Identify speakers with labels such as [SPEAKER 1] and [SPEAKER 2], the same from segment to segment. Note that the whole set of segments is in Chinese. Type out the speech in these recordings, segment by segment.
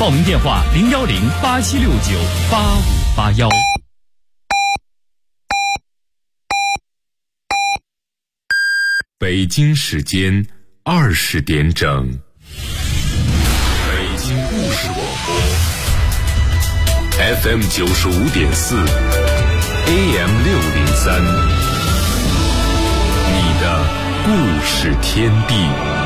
[SPEAKER 1] 报名电话010-8769-8581。
[SPEAKER 2] 北京时间20点整，北京故事广播 FM 95.4 AM 603，你的故事天地。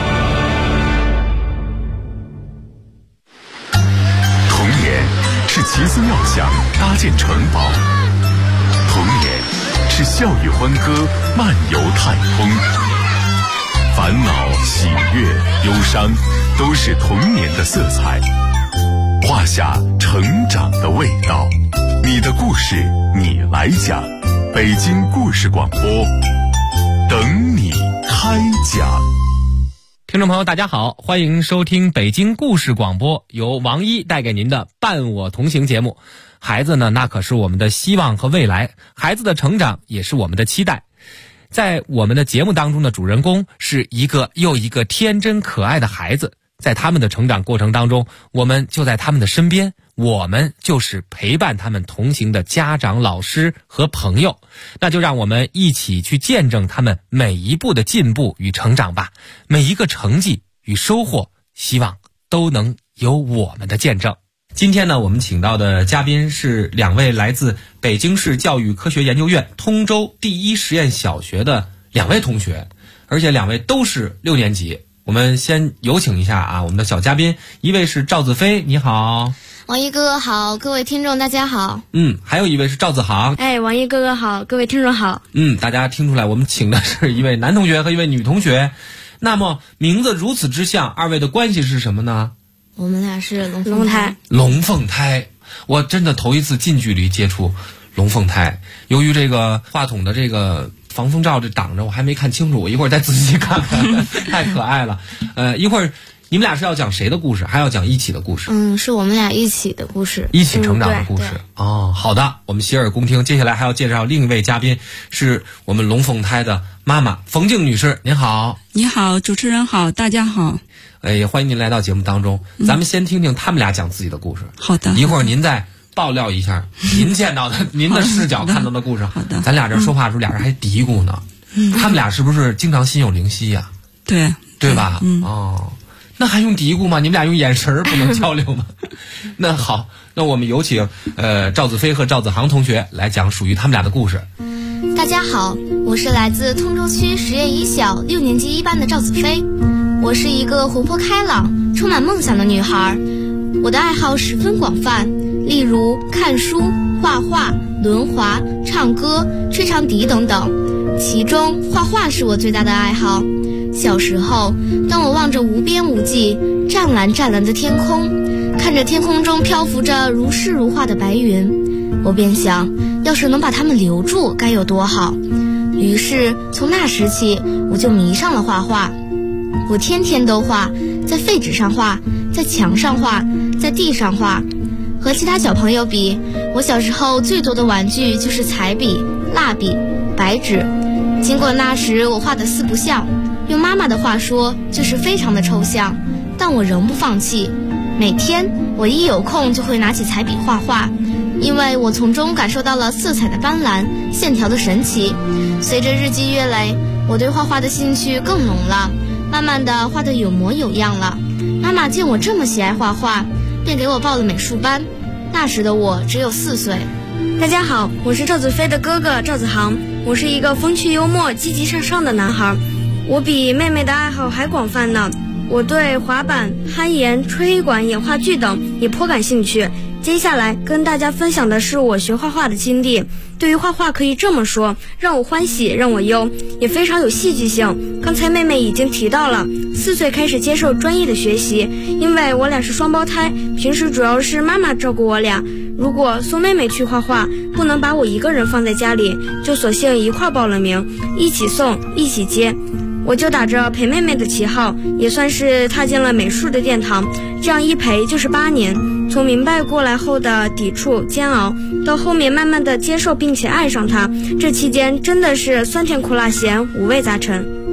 [SPEAKER 2] 童年是奇思妙想搭建城堡，童年是笑语欢歌漫游太空，烦恼、喜悦、忧伤，都是童年的色彩，画下成长的味道。你的故事，你来讲。北京故事广播，等你开讲。
[SPEAKER 3] 听众朋友大家好，欢迎收听北京故事广播，由王一带给您的伴我同行节目。孩子呢，那可是我们的希望和未来，孩子的成长也是我们的期待。在我们的节目当中的主人公是一个又一个天真可爱的孩子，在他们的成长过程当中，我们就在他们的身边，我们就是陪伴他们同行的家长、老师和朋友。那就让我们一起去见证他们每一步的进步与成长吧，每一个成绩与收获，希望都能有我们的见证。今天呢，我们请到的嘉宾是2位来自北京市教育科学研究院通州第一实验小学的2位同学，而且2位都是6年级。我们先有请一下我们的小嘉宾，一位是赵子飞，你好。
[SPEAKER 4] 王一哥哥好，各位听众大家好。
[SPEAKER 3] 还有一位是赵子航。
[SPEAKER 4] 王一哥哥好，各位听众好。
[SPEAKER 3] 大家听出来我们请的是一位男同学和一位女同学。那么名字如此之像，2位的关系是什么呢？
[SPEAKER 4] 我们俩是龙胎。
[SPEAKER 3] 龙凤胎，我真的头一次近距离接触龙凤胎。由于这个话筒的这个防风罩这挡着，我还没看清楚，我一会儿再仔细看看。太可爱了。一会儿你们俩是要讲谁的故事，还要讲一起的故事？
[SPEAKER 4] 是我们俩一起的故事，
[SPEAKER 3] 一起成长的故事。好的，我们洗耳恭听。接下来还要介绍另一位嘉宾，是我们龙凤胎的妈妈冯静女士，您好。
[SPEAKER 5] 你好，主持人好，大家好。
[SPEAKER 3] 也欢迎您来到节目当中。咱们先听听他们俩讲自己的故事。
[SPEAKER 5] 好的。
[SPEAKER 3] 一会儿您再爆料一下您见到的您的视角看到的故事。
[SPEAKER 5] 好的。
[SPEAKER 3] 咱俩这说话的时候，俩人还嘀咕呢。他们俩是不是经常心有灵犀呀？
[SPEAKER 5] 对
[SPEAKER 3] 吧？那还用嘀咕吗？你们俩用眼神不能交流吗？那好，那我们有请赵子飞和赵子航同学来讲属于他们俩的故事。
[SPEAKER 4] 大家好，我是来自通州区实验一小6年级1班的赵子飞。我是一个活泼开朗、充满梦想的女孩。我的爱好十分广泛，例如看书、画画、轮滑、唱歌、吹长笛等等。其中画画是我最大的爱好。小时候，当我望着无边无际、湛蓝湛蓝的天空，看着天空中漂浮着如诗如画的白云，我便想，要是能把它们留住该有多好。于是从那时起，我就迷上了画画。我天天都画，在废纸上画，在墙上画，在地上画。和其他小朋友比，我小时候最多的玩具就是彩笔、蜡笔、白纸。尽管那时我画的四不像，用妈妈的话说就是非常的抽象，但我仍不放弃。每天我一有空就会拿起彩笔画画，因为我从中感受到了色彩的斑斓，线条的神奇。随着日积月累，我对画画的兴趣更浓了，慢慢的画得有模有样了。妈妈见我这么喜爱画画，便给我报了美术班。那时的我只有4岁。
[SPEAKER 6] 大家好，我是赵子飞的哥哥赵子航。我是一个风趣幽默、积极向上的男孩。我比妹妹的爱好还广泛呢。我对滑板、攀岩、吹黑管、演话剧等也颇感兴趣。接下来跟大家分享的是我学画画的经历。对于画画可以这么说，让我欢喜让我忧，也非常有戏剧性。刚才妹妹已经提到了，4岁开始接受专业的学习，因为我俩是双胞胎，平时主要是妈妈照顾我俩。如果送妹妹去画画，不能把我一个人放在家里，就索性一块报了名，一起送一起接。我就打着陪妹妹的旗号，也算是踏进了美术的殿堂。这样一陪就是8年，从明白过来后的抵触煎熬，到后面慢慢的接受并且爱上它，这期间真的是酸甜苦辣咸，五味杂陈。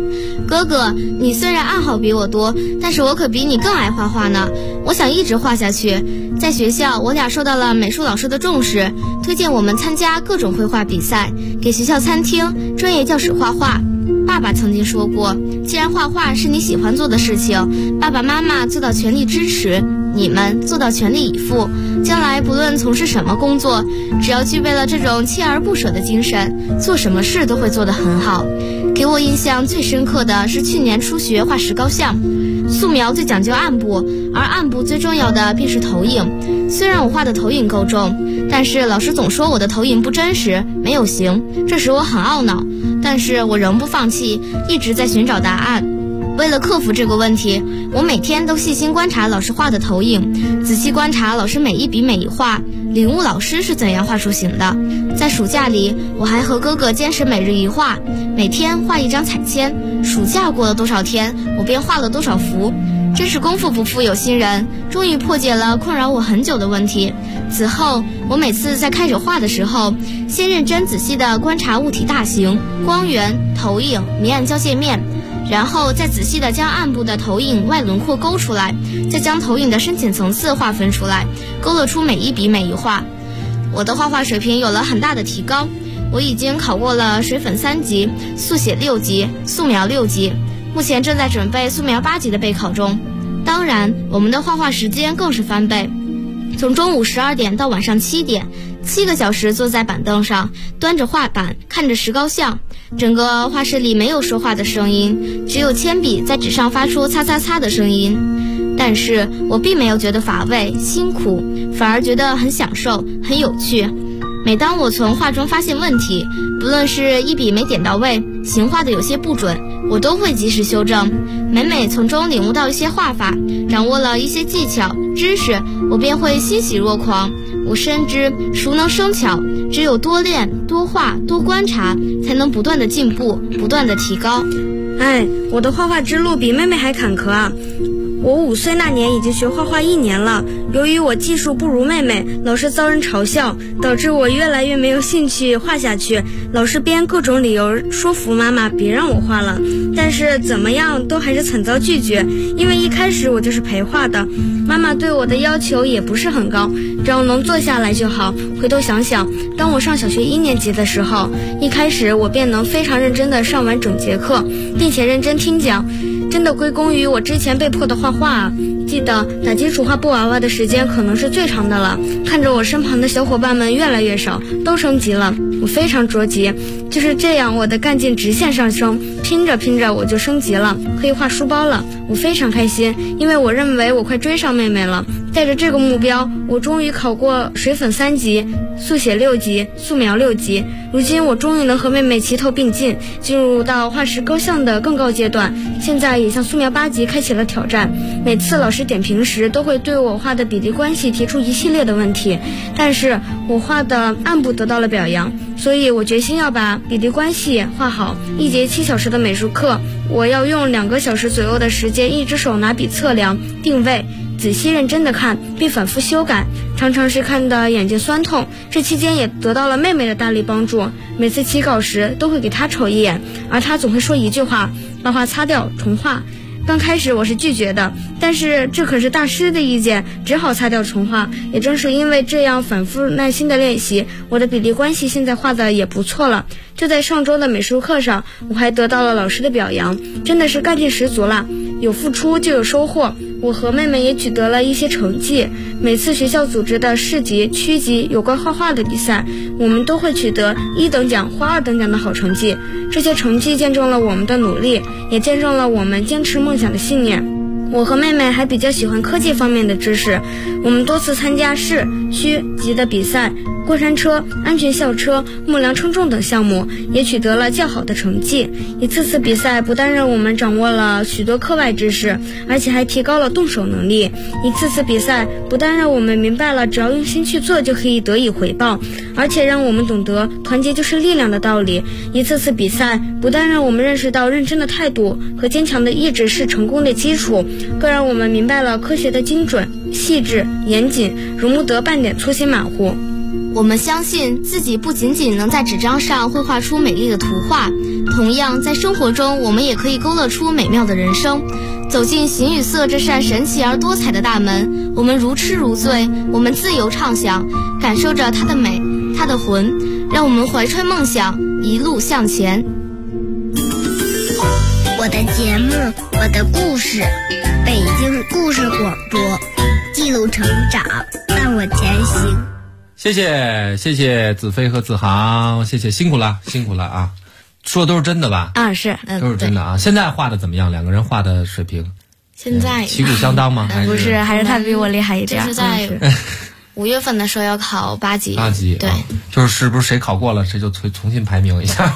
[SPEAKER 4] 哥哥，你虽然爱好比我多，但是我可比你更爱画画呢。我想一直画下去。在学校，我俩受到了美术老师的重视，推荐我们参加各种绘画比赛，给学校餐厅、专业教室画画。爸爸曾经说过，既然画画是你喜欢做的事情，爸爸妈妈做到全力支持，你们做到全力以赴，将来不论从事什么工作，只要具备了这种锲而不舍的精神，做什么事都会做得很好。给我印象最深刻的是去年初学画石膏像。素描最讲究暗部，而暗部最重要的便是投影。虽然我画的投影够重，但是老师总说我的投影不真实，没有形，这使我很懊恼。但是我仍不放弃，一直在寻找答案。为了克服这个问题，我每天都细心观察老师画的投影，仔细观察老师每一笔每一画，领悟老师是怎样画出形的。在暑假里，我还和哥哥坚持每日一画，每天画一张彩铅。暑假过了多少天，我便画了多少幅。真是功夫不负有心人，终于破解了困扰我很久的问题。此后，我每次在开始画的时候，先认真仔细地观察物体大小、光源、投影、明暗交界面，然后再仔细地将暗部的投影外轮廓勾出来，再将投影的深浅层次划分出来，勾勒出每一笔每一画。我的画画水平有了很大的提高，我已经考过了水粉3级、速写6级、素描6级，目前正在准备素描8级的备考中。当然，我们的画画时间更是翻倍，从中午12点到晚上7点，7个小时坐在板凳上，端着画板，看着石膏像。整个画室里没有说话的声音，只有铅笔在纸上发出擦擦擦的声音。但是我并没有觉得乏味、辛苦，反而觉得很享受、很有趣。每当我从画中发现问题，不论是一笔没点到位，形画的有些不准，我都会及时修正。每从中领悟到一些画法，掌握了一些技巧、知识，我便会欣喜若狂。我深知熟能生巧，只有多练、多画、多观察，才能不断的进步，不断的提高。
[SPEAKER 6] 我的画画之路比妹妹还坎坷啊！我5岁那年已经学画画1年了，由于我技术不如妹妹，老是遭人嘲笑，导致我越来越没有兴趣画下去。老师编各种理由说服妈妈别让我画了，但是怎么样都还是惨遭拒绝，因为一开始我就是陪画的，妈妈对我的要求也不是很高，只要能坐下来就好。回头想想，当我上小学1年级的时候，一开始我便能非常认真地上完整节课，并且认真听讲，真的归功于我之前被迫的画画啊。记得打基础画布娃娃的时间可能是最长的了，看着我身旁的小伙伴们越来越少，都升级了，我非常着急。就是这样，我的干劲直线上升，拼着拼着我就升级了，可以画书包了。我非常开心，因为我认为我快追上妹妹了。带着这个目标，我终于考过水粉3级、速写6级、素描6级。如今我终于能和妹妹齐头并进，进入到画石膏像的更高阶段，现在也向素描8级开启了挑战。每次老师点评时，都会对我画的比例关系提出一系列的问题，但是我画的暗部得到了表扬，所以我决心要把比例关系画好。1节7小时的美术课，我要用2个小时左右的时间，一只手拿笔测量、定位，仔细认真的看，并反复修改，常常是看得眼睛酸痛。这期间也得到了妹妹的大力帮助，每次起稿时都会给她瞅一眼，而她总会说一句话：把画擦掉，重画。刚开始我是拒绝的，但是这可是大师的意见，只好擦掉重画。也正是因为这样反复耐心的练习，我的比例关系现在画的也不错了。就在上周的美术课上，我还得到了老师的表扬，真的是干劲十足啦！有付出就有收获，我和妹妹也取得了一些成绩。每次学校组织的市级、区级有关画画的比赛，我们都会取得1等奖或2等奖的好成绩。这些成绩见证了我们的努力，也见证了我们坚持梦想的信念。我和妹妹还比较喜欢科技方面的知识，我们多次参加市、区级的比赛，过山车、安全校车、木梁称重等项目，也取得了较好的成绩。一次次比赛不但让我们掌握了许多课外知识，而且还提高了动手能力。一次次比赛不但让我们明白了只要用心去做就可以得以回报，而且让我们懂得团结就是力量的道理。一次次比赛不但让我们认识到认真的态度和坚强的意志是成功的基础，更让我们明白了科学的精准、细致、严谨，容不得半点粗心马虎。
[SPEAKER 4] 我们相信自己不仅仅能在纸张上绘画出美丽的图画，同样在生活中我们也可以勾勒出美妙的人生。走进形与色这扇神奇而多彩的大门，我们如痴如醉，我们自由畅想，感受着它的美，它的魂，让我们怀揣梦想，一路向前。
[SPEAKER 1] 我的节目，我的故事，北京故事广播，记录成长，伴我前行。
[SPEAKER 3] 谢谢子飞和子航，谢谢，辛苦了啊！说的都是真的吧？
[SPEAKER 6] 啊，是，
[SPEAKER 3] 都是真的啊！现在画的怎么样？两个人画的水平，
[SPEAKER 4] 现在
[SPEAKER 3] 旗鼓相当吗？
[SPEAKER 6] 不是，还是他比我厉害一点。
[SPEAKER 4] 就是在5月份的时候要考8级。
[SPEAKER 3] 8级，
[SPEAKER 4] 对，
[SPEAKER 3] 就是不是谁考过了，谁就重新排名一下。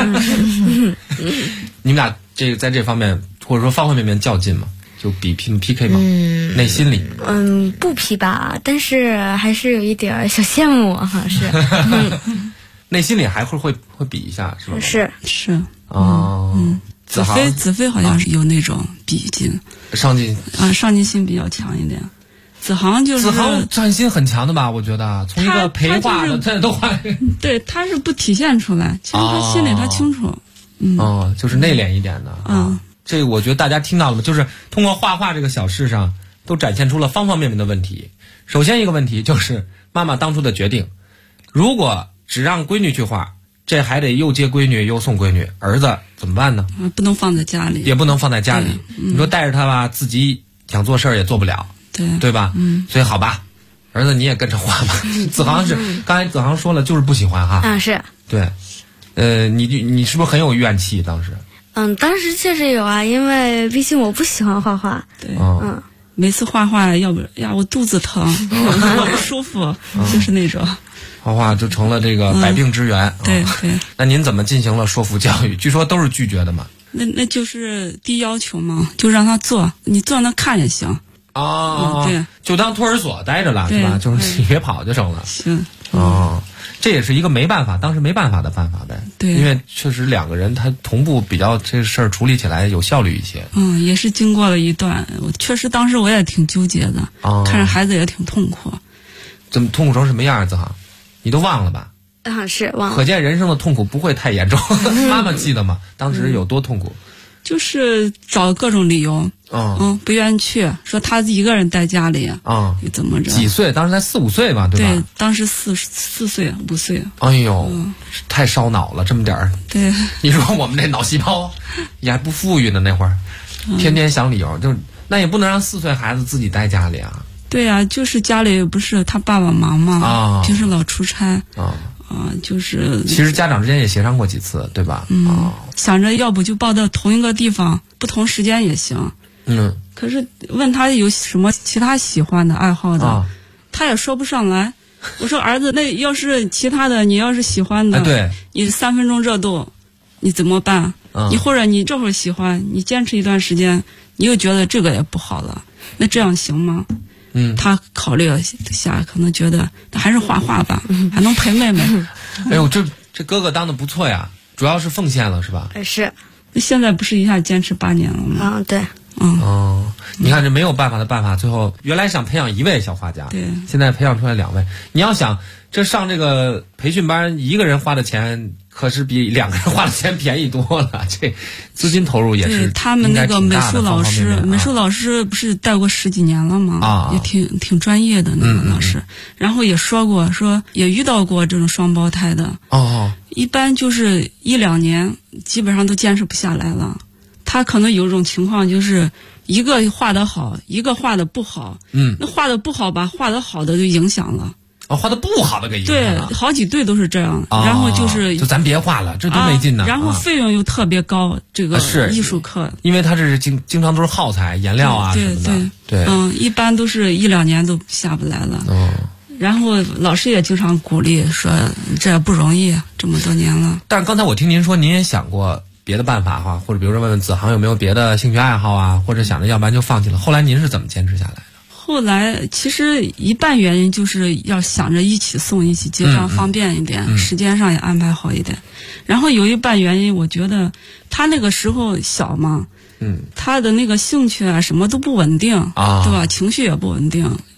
[SPEAKER 3] 你们俩在这方面或者说方方面面较劲吗？就比拼 PK 吗？内心里
[SPEAKER 6] 不比吧，但是还是有一点小羡慕哈，是。
[SPEAKER 3] 内心里还会比一下，是吧？
[SPEAKER 5] 是
[SPEAKER 3] 哦。
[SPEAKER 5] 子飞好像是有那种比劲，
[SPEAKER 3] 上进
[SPEAKER 5] 心比较强一点。子航
[SPEAKER 3] 上进心很强的吧？我觉得从一个陪画的这都画，
[SPEAKER 5] 对，他是不体现出来，其实他心里他清楚。
[SPEAKER 3] 就是内敛一点的。这个我觉得大家听到了吗？就是通过画画这个小事上，都展现出了方方面面的问题。首先一个问题就是妈妈当初的决定，如果只让闺女去画，这还得又接闺女又送闺女，儿子怎么办呢？
[SPEAKER 5] 不能放在家里，
[SPEAKER 3] 也不能放在家里。你说带着他吧，自己想做事儿也做不了，对吧？所以好吧，儿子你也跟着画吧。子航刚才子航说了，就是不喜欢哈。
[SPEAKER 6] 是。
[SPEAKER 3] 对，你是不是很有怨气当时？
[SPEAKER 6] 当时确实有啊，因为毕竟我不喜欢画画。
[SPEAKER 5] 对，每次画画要不呀我肚子疼，我不舒服，就是那种。
[SPEAKER 3] 画画就成了这个百病之源。
[SPEAKER 5] 对。
[SPEAKER 3] 那您怎么进行了说服教育？据说都是拒绝的嘛。
[SPEAKER 5] 那就是低要求嘛，就让他做，你坐那看也行。对，
[SPEAKER 3] 就当托儿所待着了，是吧？就是你别跑就成了。
[SPEAKER 5] 行。
[SPEAKER 3] 这也是一个当时没办法的办法呗。
[SPEAKER 5] 对，
[SPEAKER 3] 因为确实两个人他同步比较这事儿处理起来有效率一些。
[SPEAKER 5] 也是经过了一段，确实当时我也挺纠结的，看着孩子也挺痛苦。
[SPEAKER 3] 怎么痛苦成什么样子哈？你都忘了吧？
[SPEAKER 6] 是忘了。
[SPEAKER 3] 可见人生的痛苦不会太严重。妈妈记得吗？当时有多痛苦？就是
[SPEAKER 5] 找各种理由，不愿意去，说他一个人在家里你怎么着？
[SPEAKER 3] 几岁？当时才4、5岁吧，对吧？
[SPEAKER 5] 对，当时4岁、5岁。
[SPEAKER 3] 哎呦，太烧脑了，这么点儿。
[SPEAKER 5] 对，
[SPEAKER 3] 你说我们这脑细胞也还不富裕呢，那会儿，天天想理由，那也不能让4岁孩子自己待家里啊。
[SPEAKER 5] 对呀，就是家里不是他爸爸忙嘛，平时老出差就是
[SPEAKER 3] 其实家长之间也协商过几次，对吧？
[SPEAKER 5] 想着要不就报到同一个地方，不同时间也行。可是问他有什么其他喜欢的爱好的，他也说不上来。我说儿子，那要是其他的，你要是喜欢的，
[SPEAKER 3] 对，
[SPEAKER 5] 你3分钟热度，你怎么办？你或者你这会儿喜欢，你坚持一段时间，你又觉得这个也不好了，那这样行吗？他考虑了下，可能觉得还是画画吧，还能陪妹妹。
[SPEAKER 3] 哎呦，这哥哥当的不错呀，主要是奉献了是吧？
[SPEAKER 6] 是。
[SPEAKER 5] 现在不是一下坚持8年了吗？
[SPEAKER 6] 对。
[SPEAKER 3] 你看这没有办法的办法，最后原来想培养1位小画家，
[SPEAKER 5] 对，
[SPEAKER 3] 现在培养出来2位。你要想这上这个培训班，一个人花的钱可是比2个人花的钱便宜多了，这资金投入也是。
[SPEAKER 5] 对，他们那个美术老师不是带过10几年了吗？也挺专业的那个老师。然后也说也遇到过这种双胞胎的。一般就是1、2年，基本上都坚持不下来了。他可能有一种情况，就是一个画得好，一个画得不好。那画得不好吧，画得好的就影响了。
[SPEAKER 3] 画得不好的给影响了。
[SPEAKER 5] 对，好几对都是这样。然后就
[SPEAKER 3] 咱别画了，这多没劲呢。
[SPEAKER 5] 然后费用又特别高，这个艺术课，
[SPEAKER 3] 因为他这是经常都是耗材、颜料啊什么的。对，
[SPEAKER 5] 一般都是1、2年都下不来了。然后老师也经常鼓励说，这不容易，这么多年了。
[SPEAKER 3] 但是刚才我听您说，您也想过别的办法哈，或者比如说问问子航有没有别的兴趣爱好啊，或者想着要不然就放弃了。后来您是怎么坚持下来的？
[SPEAKER 5] 后来其实一半原因就是要想着一起送一起接，这样方便一点，时间上也安排好一点。然后有一半原因，我觉得他那个时候小嘛，他的那个兴趣啊什么都不稳定，对吧？情绪也不稳定，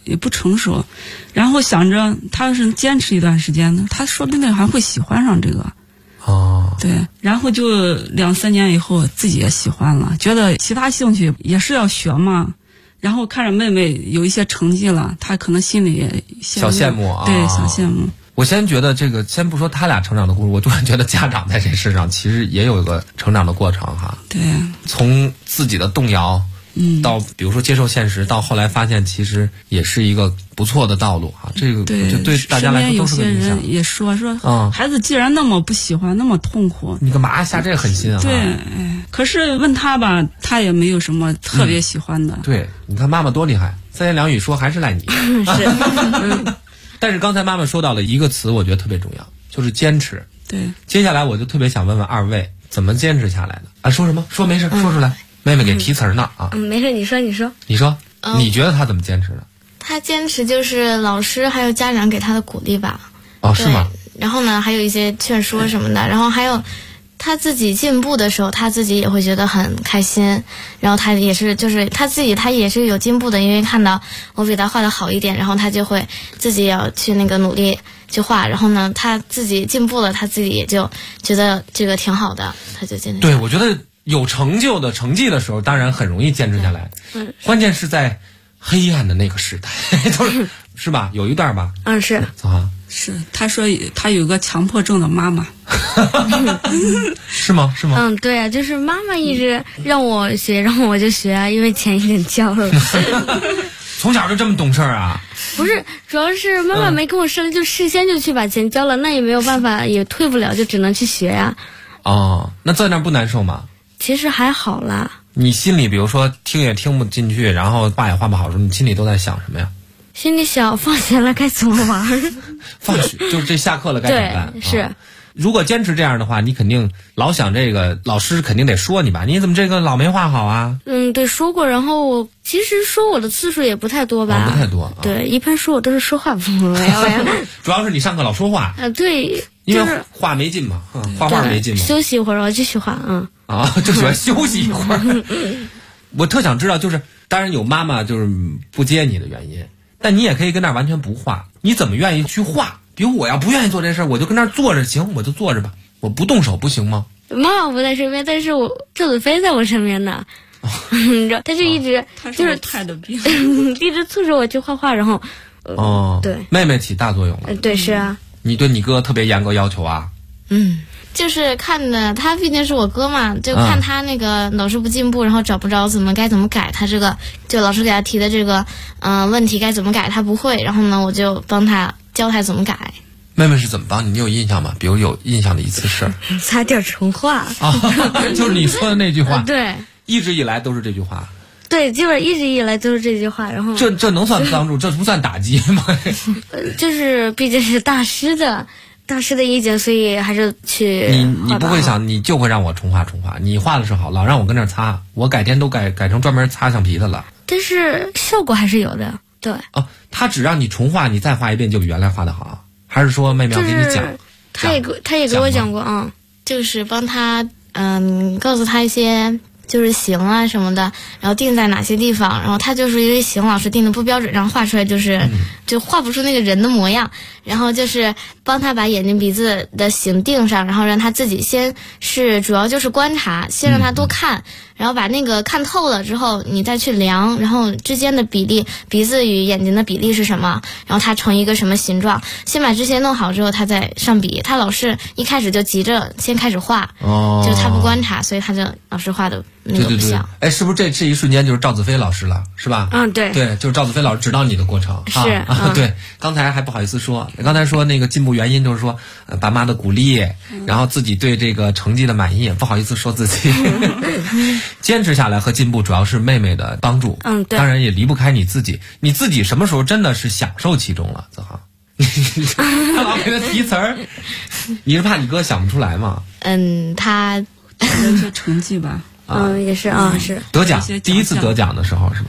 [SPEAKER 5] 也不成熟，然后想着他要是坚持一段时间呢，他说不定还会喜欢上这个。对，然后就2-3年以后自己也喜欢了，觉得其他兴趣也是要学嘛。然后看着妹妹有一些成绩了，他可能心里也
[SPEAKER 3] 小羡慕啊。
[SPEAKER 5] 对，小羡慕。
[SPEAKER 3] 我先觉得这个，先不说他俩成长的故事，我突然觉得家长在这身上其实也有一个成长的过程哈。
[SPEAKER 5] 对，
[SPEAKER 3] 从自己的动摇，到比如说接受现实，到后来发现其实也是一个不错的道路哈。这个
[SPEAKER 5] 对，
[SPEAKER 3] 就对大家来说都是个影响。
[SPEAKER 5] 有些人也说，孩子既然那么不喜欢，那么痛苦，
[SPEAKER 3] 你干嘛下这个狠心啊？
[SPEAKER 5] 对，可是问他吧，他也没有什么特别喜欢的。
[SPEAKER 3] 对，你看妈妈多厉害，三言两语说还是赖你。
[SPEAKER 5] 是。
[SPEAKER 3] 但是刚才妈妈说到了一个词，我觉得特别重要，就是坚持。
[SPEAKER 5] 对，
[SPEAKER 3] 接下来我就特别想问问二位，怎么坚持下来的？啊，说什么？说没事，说出来。妹妹给提词呢啊。
[SPEAKER 6] 没事，你说。
[SPEAKER 3] 你说，你觉得他怎么坚持的？
[SPEAKER 4] 他坚持就是老师还有家长给他的鼓励吧。
[SPEAKER 3] 哦，是吗？
[SPEAKER 4] 然后呢，还有一些劝说什么的，然后还有他自己进步的时候，他自己也会觉得很开心。然后他也是，就是他也是有进步的，因为看到我比他画的好一点，然后他就会自己也要去那个努力去画。然后呢，他自己进步了，他自己也就觉得这个挺好的，他就坚持。
[SPEAKER 3] 对，我觉得有成绩的时候，当然很容易坚持下来。关键是在黑暗的那个时代，是吧？有一段吧。
[SPEAKER 6] 是
[SPEAKER 3] 啊。
[SPEAKER 5] 是，他说他有个强迫症的妈妈。
[SPEAKER 3] 是吗？
[SPEAKER 6] 对啊，就是妈妈一直让我学，然后我就学啊，因为钱已经交了。
[SPEAKER 3] 从小就这么懂事啊？
[SPEAKER 6] 不是，主要是妈妈没跟我商量，就事先就去把钱交了，那也没有办法，也退不了，就只能去学呀。
[SPEAKER 3] 那在那不难受吗？
[SPEAKER 6] 其实还好啦。
[SPEAKER 3] 你心里比如说听也听不进去，然后画也画不好的时候，你心里都在想什么呀？
[SPEAKER 6] 心里想放学了该怎么玩？
[SPEAKER 3] 放学就是这下课了该怎么办？
[SPEAKER 6] 对，是。
[SPEAKER 3] 如果坚持这样的话，你肯定老想这个，老师肯定得说你吧？你怎么这个老没画好啊？
[SPEAKER 6] 对，说过。然后其实说我的次数也不太多吧？
[SPEAKER 3] 不太多。
[SPEAKER 6] 对，一般说我都是说话不
[SPEAKER 3] 主要是你上课老说话。
[SPEAKER 6] 对，
[SPEAKER 3] 因为画没劲嘛，画画没劲嘛。
[SPEAKER 6] 休息一会儿，我继续画。
[SPEAKER 3] 就喜欢休息一会儿。我特想知道，就是当然有妈妈就是不接你的原因。但你也可以跟那儿完全不画，你怎么愿意去画？比如我要不愿意做这事儿，我就跟那儿坐着，行，我就坐着吧，我不动手不行吗？
[SPEAKER 6] 妈妈不在身边，但是赵子飞在我身边呢。你知道，他就一直就是
[SPEAKER 5] 太的病，
[SPEAKER 6] 一直促使我去画画，然后对，
[SPEAKER 3] 妹妹起大作用了。
[SPEAKER 6] 对，是啊。
[SPEAKER 3] 你对你哥特别严格要求啊？
[SPEAKER 4] 就是看的他毕竟是我哥嘛，就看他那个老是不进步，然后找不着该怎么改，他这个就老师给他提的这个问题该怎么改他不会，然后呢我就帮他教他怎么改。
[SPEAKER 3] 妹妹是怎么帮你？你有印象吗？比如有印象的一次事儿？
[SPEAKER 6] 差点重画
[SPEAKER 3] 就是你说的那句话。
[SPEAKER 6] 对，
[SPEAKER 3] 一直以来都是这句话。
[SPEAKER 6] 对，基本一直以来都是这句话，然后
[SPEAKER 3] 这能算帮助？这不算打击吗？
[SPEAKER 6] 就是毕竟是大师的意见，所以还是去
[SPEAKER 3] 你不会想你就会让我重画，你画的是好，老让我跟那儿擦，我改天都改成专门擦橡皮的了。
[SPEAKER 6] 但是效果还是有的，对。
[SPEAKER 3] 他只让你重画，你再画一遍就比原来画的好，还是说妹妹要给你讲？
[SPEAKER 6] 他也给我讲过
[SPEAKER 4] 就是帮他告诉他一些就是形啊什么的，然后定在哪些地方，然后他就是因为形老师定的不标准，然后画出来就画不出那个人的模样，然后就是帮他把眼睛鼻子的形定上，然后让他自己先是主要就是观察，先让他多看，然后把那个看透了之后，你再去量，然后之间的比例，鼻子与眼睛的比例是什么，然后它成一个什么形状，先把这些弄好之后，他再上笔。他老是一开始就急着先开始画，就他不观察，所以他就老师画的那个不像。
[SPEAKER 3] 哎，是不是这一瞬间就是赵子飞老师了，是吧？
[SPEAKER 6] 对，
[SPEAKER 3] 就是赵子飞老师指导你的过程。
[SPEAKER 6] 是
[SPEAKER 3] 对，刚才还不好意思说，刚才说那个进步原因就是说爸妈的鼓励，然后自己对这个成绩的满意，不好意思说自己。坚持下来和进步主要是妹妹的帮助，
[SPEAKER 6] 对，
[SPEAKER 3] 当然也离不开你自己。你自己什么时候真的是享受其中了？子航，他老给他提词儿，你是怕你哥想不出来吗？
[SPEAKER 4] 他
[SPEAKER 5] 有些成绩吧，
[SPEAKER 6] 也是是
[SPEAKER 3] 得奖，第一次得奖的时候是吗？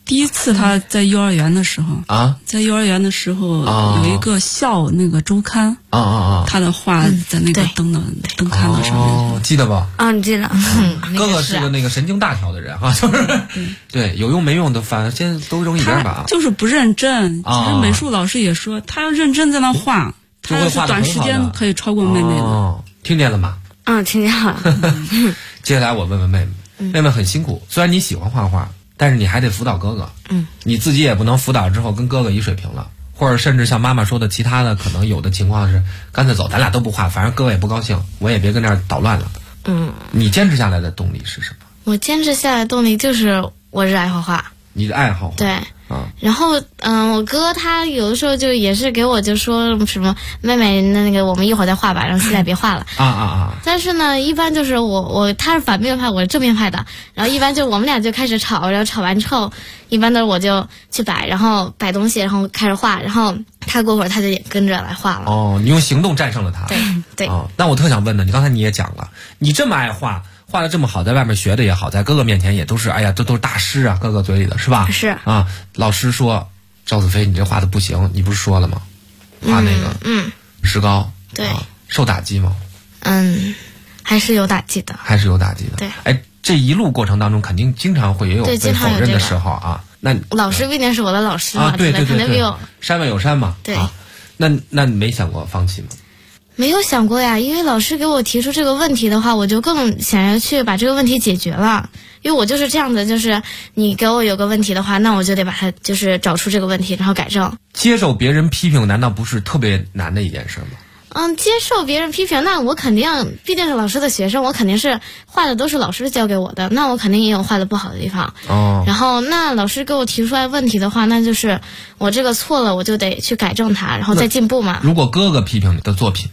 [SPEAKER 5] 第一次他在幼儿园的时候在幼儿园的时候有一个校那个周刊他的画在那个灯刊上面
[SPEAKER 3] 记得吧？
[SPEAKER 6] 你记得。
[SPEAKER 3] 哥哥是个那个神经大条的人哈，就是对有用没用的，反正现在都扔一边吧。
[SPEAKER 5] 就是不认真。其实美术老师也说，他要认真在那画，他是短时间可以超过妹妹的。
[SPEAKER 3] 听见了吗？
[SPEAKER 6] 听见了。
[SPEAKER 3] 接下来我问问妹妹，妹妹很辛苦，虽然你喜欢画画，但是你还得辅导哥哥。你自己也不能辅导之后跟哥哥一水平了，或者甚至像妈妈说的，其他的可能有的情况是，干脆走，咱俩都不画，反正哥哥也不高兴，我也别跟这儿捣乱了。你坚持下来的动力是什么？
[SPEAKER 4] 我坚持下来的动力就是我热爱画画。
[SPEAKER 3] 你的爱好？
[SPEAKER 4] 对。然后我哥他有的时候就也是给我就说什么妹妹那个我们一会儿再画吧，然后现在别画了。但是呢，一般就是他是反面派，我是正面派的，然后一般就我们俩就开始吵，然后吵完之后，一般的我就去摆，然后摆东西，然后开始画，然后他过会儿他就也跟着来画了。
[SPEAKER 3] 你用行动战胜了他。
[SPEAKER 4] 对。
[SPEAKER 3] 那我特想问呢，你刚才你也讲了，你这么爱画。画得这么好，在外面学的也好，在哥哥面前也都是，哎呀，这都是大师啊，哥哥嘴里的是吧？
[SPEAKER 6] 是
[SPEAKER 3] 老师说赵子飞你这画的不行，你不是说了吗？画那个石膏，
[SPEAKER 4] 对，
[SPEAKER 3] 受打击吗？
[SPEAKER 4] 还是有打击的。
[SPEAKER 3] 对。这一路过程当中肯定经常会也有被否认的时候啊。那
[SPEAKER 4] 老师毕竟是我的老师嘛，
[SPEAKER 3] 对，
[SPEAKER 4] 肯定有
[SPEAKER 3] 山外有山嘛。
[SPEAKER 4] 对。
[SPEAKER 3] 那你没想过放弃吗？
[SPEAKER 4] 没有想过呀，因为老师给我提出这个问题的话，我就更想要去把这个问题解决了。因为我就是这样的，就是你给我有个问题的话，那我就得把它就是找出这个问题，然后改正。
[SPEAKER 3] 接受别人批评难道不是特别难的一件事吗？
[SPEAKER 4] 接受别人批评，那我肯定毕竟是老师的学生，我肯定是画的都是老师教给我的，那我肯定也有画的不好的地方。然后那老师给我提出来问题的话，那就是我这个错了，我就得去改正它，然后再进步嘛。
[SPEAKER 3] 如果哥哥批评你的作品？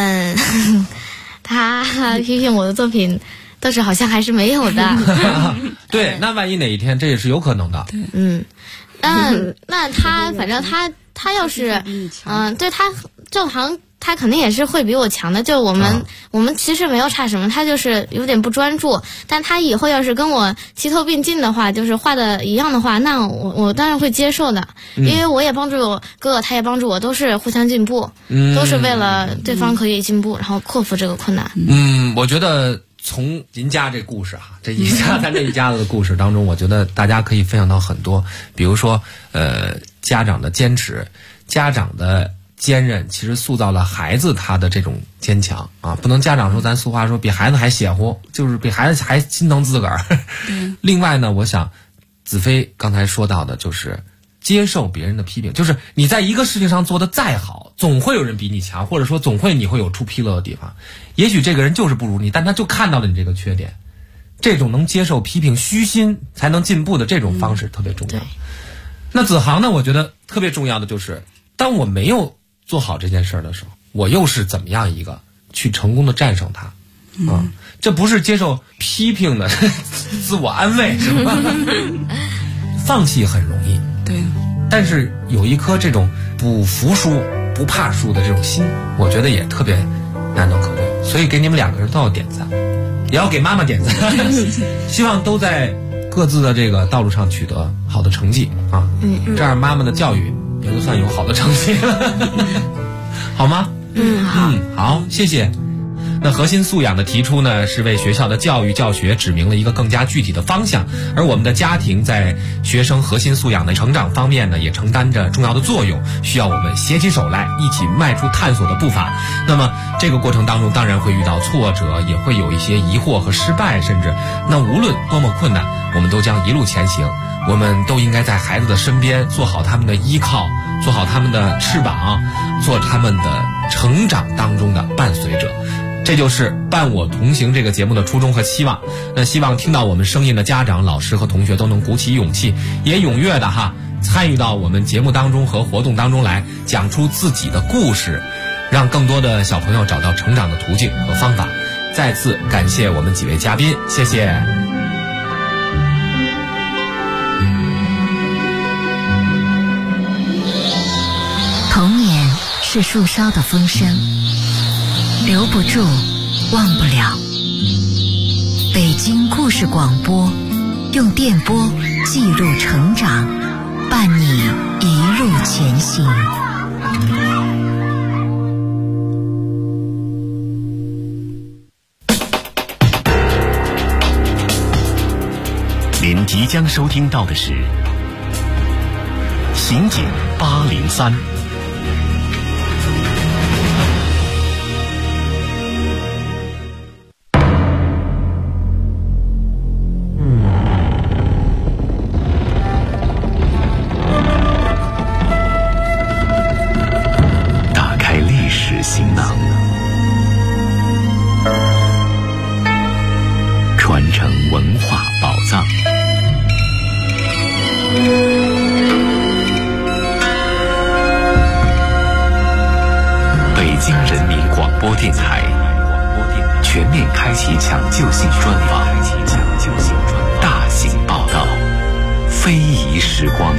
[SPEAKER 4] 他批评我的作品，倒是好像还是没有的。
[SPEAKER 3] 对，那万一哪一天这也是有可能的。
[SPEAKER 4] 那他反正他要是对他正行，他肯定也是会比我强的。就我们其实没有差什么，他就是有点不专注。但他以后要是跟我齐头并进的话，就是画的一样的话，那我当然会接受的，因为我也帮助我哥哥，他也帮助我，都是互相进步，都是为了对方可以进步，然后克服这个困难。
[SPEAKER 3] 我觉得从您家这故事咱这一家子的故事当中，我觉得大家可以分享到很多，比如说家长的坚持，家长的坚韧，其实塑造了孩子他的这种坚强啊！不能家长说，咱俗话说比孩子还邪乎，就是比孩子还心疼自个儿。另外呢，我想子飞刚才说到的就是接受别人的批评，就是你在一个事情上做得再好，总会有人比你强，或者说总会你会有出纰漏的地方。也许这个人就是不如你，但他就看到了你这个缺点。这种能接受批评、虚心才能进步的这种方式特别重要。那子航呢，我觉得特别重要的就是当我没有做好这件事的时候，我又是怎么样一个去成功的战胜它这不是接受批评的自我安慰是吧？放弃很容易，
[SPEAKER 5] 对，
[SPEAKER 3] 但是有一颗这种不服输不怕输的这种心，我觉得也特别难能可贵。所以给你们两个人都要点赞，也要给妈妈点赞希望都在各自的这个道路上取得好的成绩啊，这样妈妈的教育也就算有好的成绩了好吗？好，谢谢。那核心素养的提出呢，是为学校的教育教学指明了一个更加具体的方向，而我们的家庭在学生核心素养的成长方面呢，也承担着重要的作用，需要我们携起手来，一起迈出探索的步伐。那么这个过程当中当然会遇到挫折，也会有一些疑惑和失败，甚至那无论多么困难，我们都将一路前行。我们都应该在孩子的身边，做好他们的依靠，做好他们的翅膀，做他们的成长当中的伴随者。这就是伴我同行这个节目的初衷和期望。那希望听到我们声音的家长、老师和同学都能鼓起勇气，也踊跃的参与到我们节目当中和活动当中来，讲出自己的故事，让更多的小朋友找到成长的途径和方法。再次感谢我们几位嘉宾，谢谢。
[SPEAKER 7] 童年是树梢的风声，留不住，忘不了。北京故事广播，用电波记录成长，伴你一路前行。
[SPEAKER 2] 您即将收听到的是《刑警803》。打开历史行囊，传承文化宝藏。北京人民广播电台全面开启抢救性专访，大型报道，非遗时光。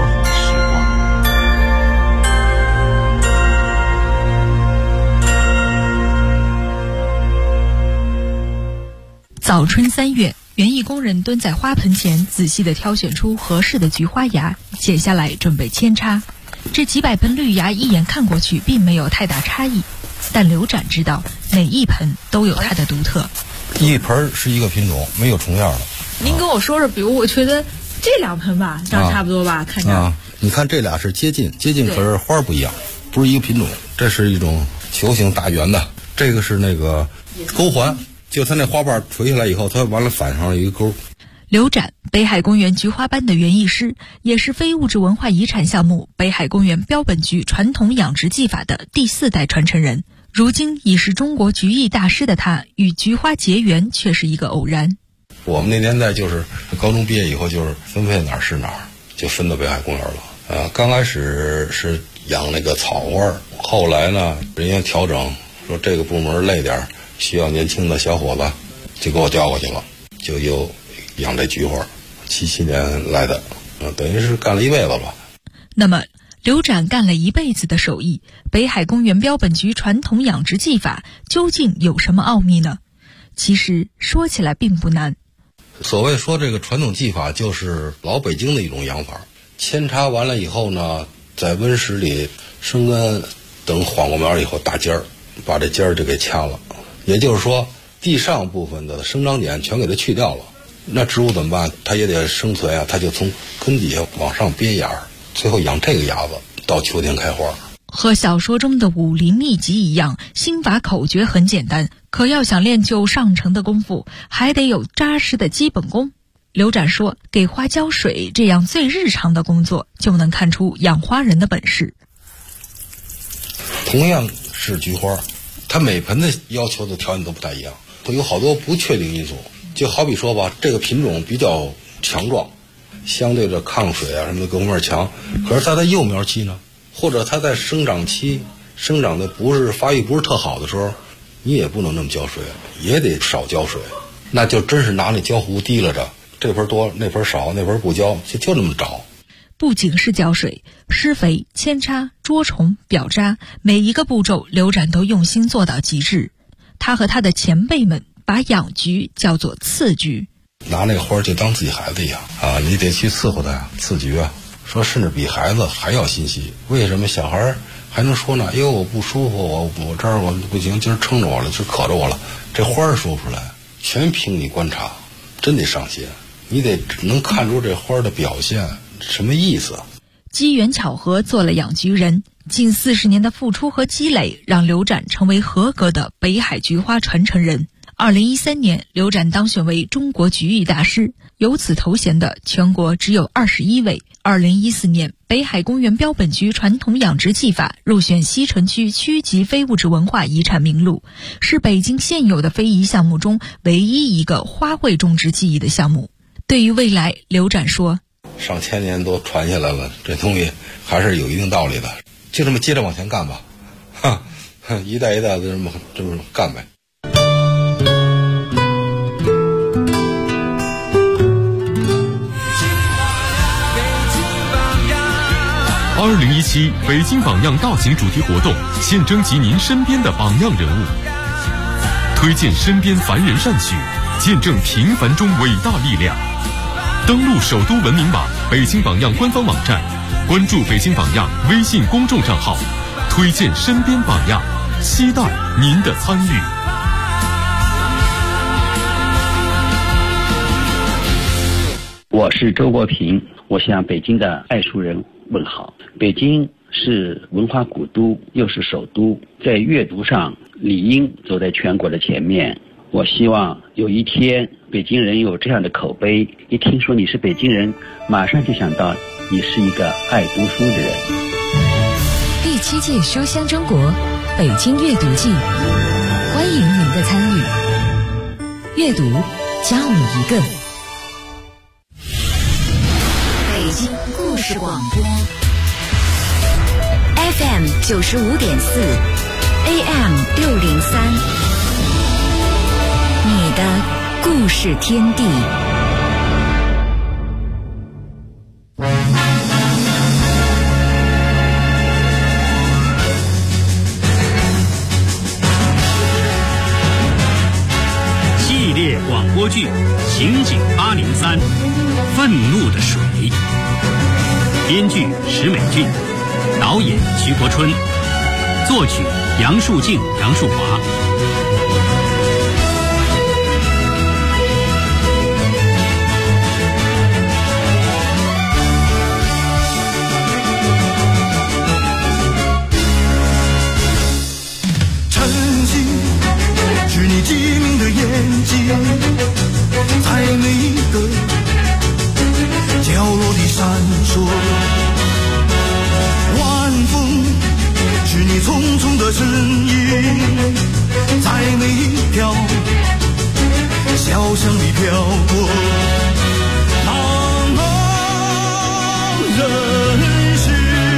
[SPEAKER 8] 早春3月，园艺工人蹲在花盆前，仔细地挑选出合适的菊花芽，剪下来准备扦插。这几百盆绿芽一眼看过去并没有太大差异，但刘展知道每一盆都有它的独特。
[SPEAKER 9] 一盆是一个品种，没有重样的。
[SPEAKER 8] 您跟我说说，比如我觉得这2盆吧，长差不多吧，看着。
[SPEAKER 9] 你看这俩是接近，可是花不一样，不是一个品种。这是一种球形大圆的，这个是那个钩环。就它那花瓣垂下来以后，它完了反上一个钩。
[SPEAKER 8] 刘展，北海公园菊花班的园艺师，也是非物质文化遗产项目北海公园标本菊传统养殖技法的第4代传承人。如今已是中国菊艺大师的他，与菊花结缘却是一个偶然。
[SPEAKER 9] 我们那年代就是高中毕业以后，就是分配哪儿是哪儿，就分到北海公园了。刚开始是养那个草花，后来呢，人家调整说这个部门累点，需要年轻的小伙子，就给我调过去了，就又养这菊花，77年来的，等于是干了一辈子了。
[SPEAKER 8] 那么刘展干了一辈子的手艺，北海公园标本菊传统养殖技法究竟有什么奥秘呢？其实说起来并不难。
[SPEAKER 9] 所谓说这个传统技法，就是老北京的一种养法。扦插完了以后呢，在温室里生根，等缓过苗以后打尖儿，把这尖儿就给掐了。也就是说，地上部分的生长点全给它去掉了，那植物怎么办？它也得生存啊，它就从根底下往上憋芽，最后养这个芽子，到秋天开花。
[SPEAKER 8] 和小说中的武林秘籍一样，心法口诀很简单，可要想练就上乘的功夫，还得有扎实的基本功。刘展说，给花浇水这样最日常的工作，就能看出养花人的本事。
[SPEAKER 9] 同样是菊花，它每盆的要求的条件都不太一样，会有好多不确定因素。就好比说吧，这个品种比较强壮，相对的抗水啊什么的各方面强，可是它在幼苗期呢，或者它在生长期生长的发育不是特好的时候，你也不能那么浇水，也得少浇水，那就真是拿那浇壶提拉着，这盆多那盆少，那盆不浇，就那么着。
[SPEAKER 8] 不仅是浇水、施肥、扦插、捉虫、表扎，每一个步骤刘展都用心做到极致。他和他的前辈们把养菊叫做刺菊，
[SPEAKER 9] 拿那个花就当自己孩子一样啊，你得去伺候它呀，刺菊啊，说甚至比孩子还要心细。为什么小孩还能说呢？哎呦，我不舒服，我这儿我不行，今儿撑着我了，今儿渴着我了。这花儿说不出来，全凭你观察，真得上心，你得能看出这花的表现什么意思。
[SPEAKER 8] 机缘巧合做了养菊人，近40年的付出和积累，让刘展成为合格的北海菊花传承人。2013年，刘展当选为中国菊艺大师，有此头衔的全国只有21位。2014年，北海公园标本菊传统养殖技法入选西城区区级非物质文化遗产名录，是北京现有的非遗项目中唯一一个花卉种植技艺的项目。对于未来，刘展说，
[SPEAKER 9] 上千年都传下来了，这东西还是有一定道理的，就这么接着往前干吧，一代一代的这么干呗。
[SPEAKER 2] 2017北京榜样大型主题活动，现征集您身边的榜样人物，推荐身边凡人善举，见证平凡中伟大力量。 登录首都文明网、北京榜样官方网站，关注北京榜样微信公众账号，推荐身边榜样，期待您的参与。
[SPEAKER 10] 我是周国平，我向北京的爱书人问好。北京是文化古都，又是首都，在阅读上理应走在全国的前面。我希望有一天北京人有这样的口碑，一听说你是北京人，马上就想到你是一个爱读书的人。
[SPEAKER 7] 第7届书香中国北京阅读季，欢迎您的参与。阅读教你一个。北京故事广播 FM 95.4 AM 603，你的故事天地。
[SPEAKER 11] 系列广播剧《刑警803》，愤怒的水。编剧石美俊，导演徐国春，作曲杨树静、杨树华。
[SPEAKER 12] 晨曦是你机灵的眼睛，在每一个角落里闪烁。晚风是你匆匆的身影，在每一条小巷里飘过。茫茫人世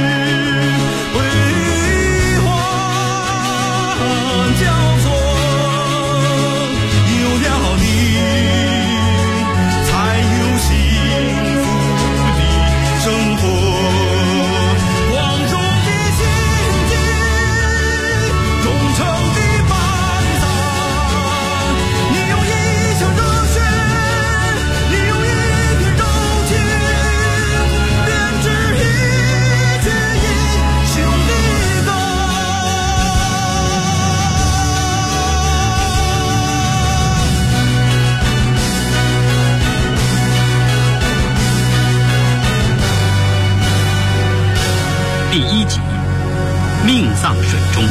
[SPEAKER 12] 悲欢交错，有了你才有幸福的生活。光中的心境，忠诚的伴咱，你有一腔热血，你有一片柔情，编织一曲英雄的歌。
[SPEAKER 11] 第1集，命丧水中。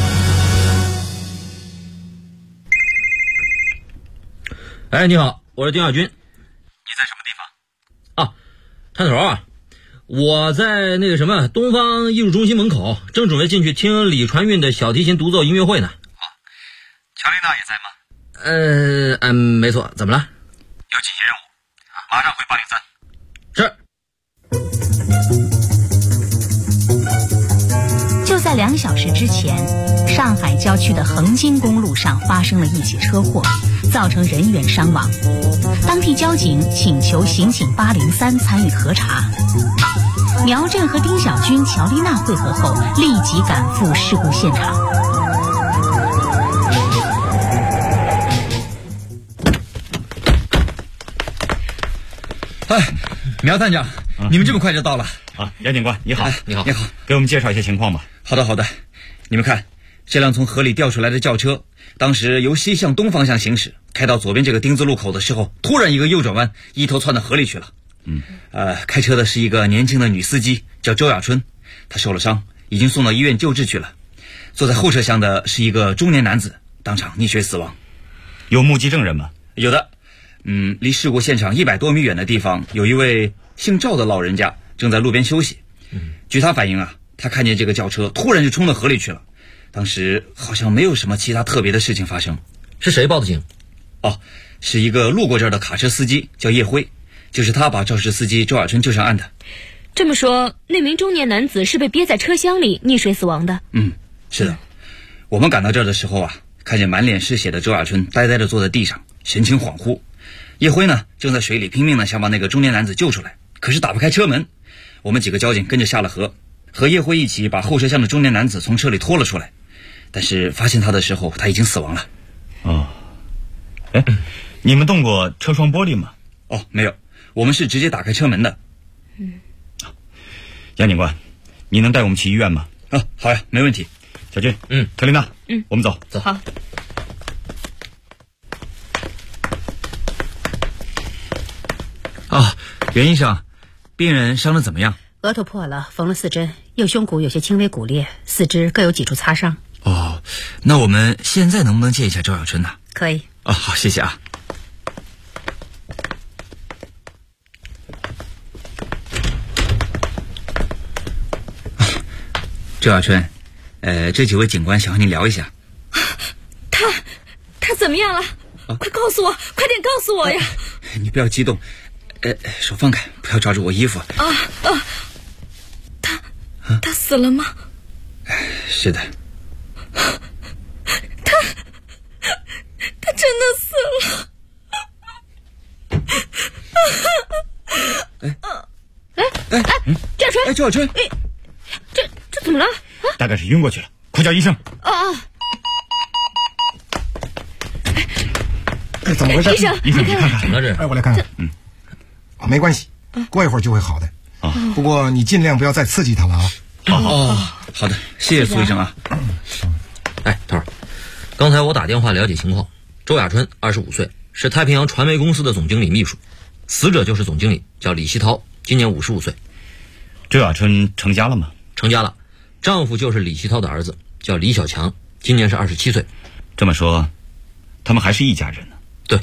[SPEAKER 13] 哎，你好，我是丁亚军。
[SPEAKER 11] 你在什么地方？
[SPEAKER 13] 啊，探头啊，我在那个什么东方艺术中心门口，正准备进去听李传运的小提琴独奏音乐会呢。
[SPEAKER 11] 乔丽娜也在吗？
[SPEAKER 13] 没错，怎么了？
[SPEAKER 11] 有紧急任务，马上回803。
[SPEAKER 13] 是。
[SPEAKER 14] 就在2小时之前，上海郊区的横津公路上发生了一起车祸，造成人员伤亡。当地交警请求刑警803参与核查。苗震和丁小军、乔丽娜会合后，立即赶赴事故现场。
[SPEAKER 15] 哎，苗探长，你们这么快就到了
[SPEAKER 11] 啊？杨警官，你好，
[SPEAKER 15] 你好，
[SPEAKER 11] 给我们介绍一下情况吧。
[SPEAKER 15] 好的，你们看，这辆从河里调出来的轿车，当时由西向东方向行驶，开到左边这个丁字路口的时候，突然一个右转弯，一头窜到河里去了。开车的是一个年轻的女司机，叫周亚春，她受了伤，已经送到医院救治去了。坐在后车厢的是一个中年男子，当场溺水死亡。
[SPEAKER 11] 有目击证人吗？
[SPEAKER 15] 有的。离事故现场100多米远的地方，有一位姓赵的老人家正在路边休息。据他反映啊，他看见这个轿车突然就冲到河里去了，当时好像没有什么其他特别的事情发生。
[SPEAKER 13] 是谁报的警？
[SPEAKER 15] 是一个路过这儿的卡车司机，叫叶辉，就是他把肇事司机周亚春救上岸的。
[SPEAKER 16] 这么说，那名中年男子是被憋在车厢里溺水死亡的？
[SPEAKER 15] 是的。我们赶到这儿的时候啊，看见满脸是血的周亚春呆呆地坐在地上，神情恍惚。叶辉呢，正在水里拼命地想把那个中年男子救出来，可是打不开车门。我们几个交警跟着下了河，和叶辉一起把后车厢的中年男子从车里拖了出来，但是发现他的时候他已经死亡了。
[SPEAKER 11] 你们动过车窗玻璃吗？
[SPEAKER 15] 没有， 我们是直接打开车门的。杨警官，你能带我们去医院吗？啊，好呀，没问题。小军，特琳娜，我们走。
[SPEAKER 16] 走。好。
[SPEAKER 15] 袁医生，病人伤得怎么样？
[SPEAKER 14] 额头破了，缝了4针，右胸骨有些轻微骨裂，四肢各有几处擦伤。
[SPEAKER 15] 哦，那我们现在能不能见一下周小春呢？
[SPEAKER 14] 可以。
[SPEAKER 15] 好，谢谢啊。周小春，这几位警官想和您聊一下。
[SPEAKER 16] 他怎么样了？快告诉我，快点告诉我呀！
[SPEAKER 15] 你不要激动，手放开，不要抓住我衣服。
[SPEAKER 16] 他死了吗？
[SPEAKER 15] 是的。
[SPEAKER 16] 他真的死了。
[SPEAKER 15] 周小春，
[SPEAKER 16] 这怎么了？
[SPEAKER 15] 大概是晕过去了，快叫医生。
[SPEAKER 17] 怎么回事？
[SPEAKER 16] 医生，
[SPEAKER 17] 你
[SPEAKER 16] 看
[SPEAKER 17] 看。我来看看。没关系，过一会儿就会好的。不过你尽量不要再刺激他了啊。
[SPEAKER 13] 好的，谢谢苏医生啊。头儿，刚才我打电话了解情况，周亚春25岁，是太平洋传媒公司的总经理秘书，死者就是总经理，叫李希涛，今年55岁。
[SPEAKER 15] 周亚春成家了吗？
[SPEAKER 13] 成家了，丈夫就是李希涛的儿子，叫李小强，今年是27岁。
[SPEAKER 15] 这么说，他们还是一家人呢。
[SPEAKER 13] 对。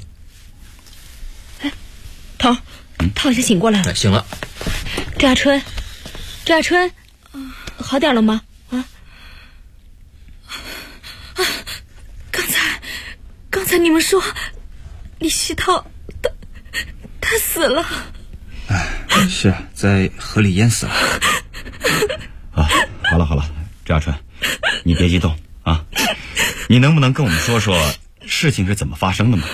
[SPEAKER 16] 头儿，他好像醒过来了。
[SPEAKER 13] 醒了。
[SPEAKER 16] 周亚春，好点了吗？刚才你们说李希涛他死了。
[SPEAKER 15] 是啊，在河里淹死了。好了，周亚春，你别激动啊。你能不能跟我们说说事情是怎么发生的吗？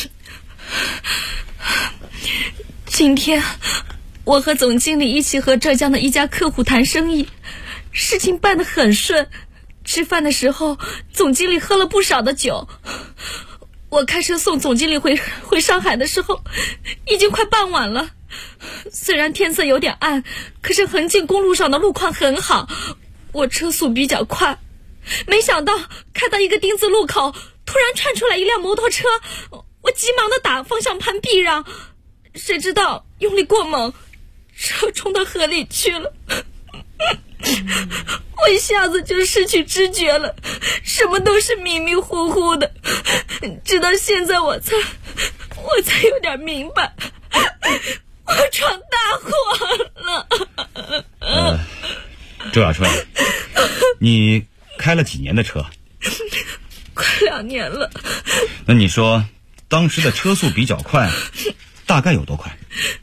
[SPEAKER 16] 今天我和总经理一起和浙江的一家客户谈生意，事情办得很顺。吃饭的时候，总经理喝了不少的酒。我开车送总经理回上海的时候，已经快傍晚了。虽然天色有点暗，可是横津公路上的路况很好，我车速比较快。没想到开到一个丁字路口，突然窜出来一辆摩托车，我急忙的打方向盘避让，谁知道用力过猛，车冲到河里去了。我一下子就失去知觉了，什么都是迷迷糊糊的，直到现在我才有点明白，我闯大祸了。
[SPEAKER 15] 周亚春，你开了几年的车？
[SPEAKER 16] 快2年了。
[SPEAKER 15] 那你说当时的车速比较快，大概有多快？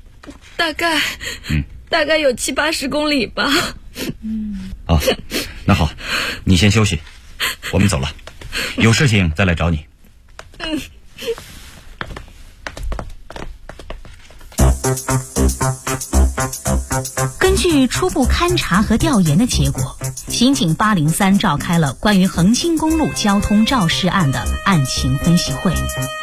[SPEAKER 16] 大概有70-80公里吧。
[SPEAKER 15] 那好，你先休息，我们走了，有事情再来找你。
[SPEAKER 14] 根据初步勘查和调研的结果，刑警803召开了关于横津公路交通肇事案的案情分析会。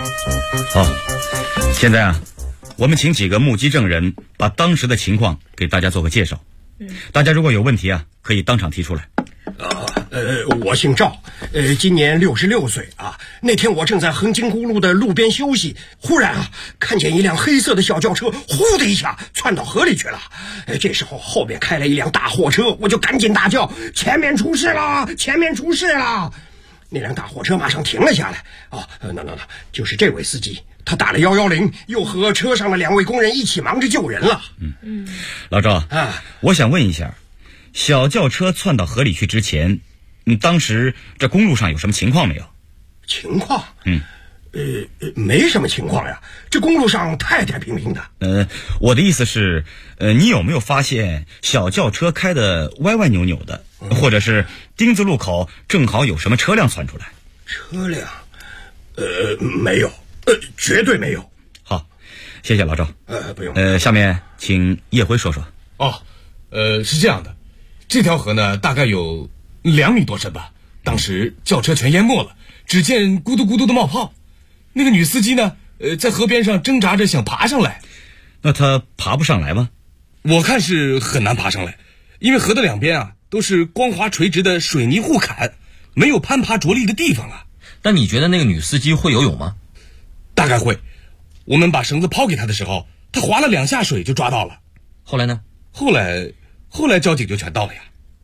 [SPEAKER 15] 现在我们请几个目击证人把当时的情况给大家做个介绍。大家如果有问题可以当场提出来。
[SPEAKER 17] 我姓赵，今年66岁啊。那天我正在横津公路的路边休息，忽然看见一辆黑色的小轿车呼的一下窜到河里去了。这时候后面开来一辆大货车，我就赶紧大叫：前面出事了，前面出事了！那辆大货车马上停了下来。那就是这位司机，他打了110，又和车上的2位工人一起忙着救人了。
[SPEAKER 15] 老赵我想问一下，小轿车窜到河里去之前，当时这公路上有什么情况没有？
[SPEAKER 17] 情况？没什么情况呀，这公路上太平平的。
[SPEAKER 15] 我的意思是，你有没有发现小轿车开得歪歪扭扭的，或者是丁字路口正好有什么车辆窜出来？
[SPEAKER 17] 车辆？没有，绝对没有。
[SPEAKER 15] 好，谢谢老赵。
[SPEAKER 17] 不用。
[SPEAKER 15] 下面请叶辉说说。
[SPEAKER 18] 是这样的，这条河呢大概有2米多深吧，当时轿车全淹没了，只见咕嘟咕嘟的冒泡。那个女司机呢，在河边上挣扎着想爬上来。
[SPEAKER 15] 那他爬不上来吗？
[SPEAKER 18] 我看是很难爬上来，因为河的两边啊都是光滑垂直的水泥护坎，没有攀爬着力的地方啊。
[SPEAKER 13] 但你觉得那个女司机会游泳吗？
[SPEAKER 18] 大概会。我们把绳子抛给她的时候，她划了2下水就抓到了。
[SPEAKER 13] 后来呢？
[SPEAKER 18] 后来交警就全到了呀。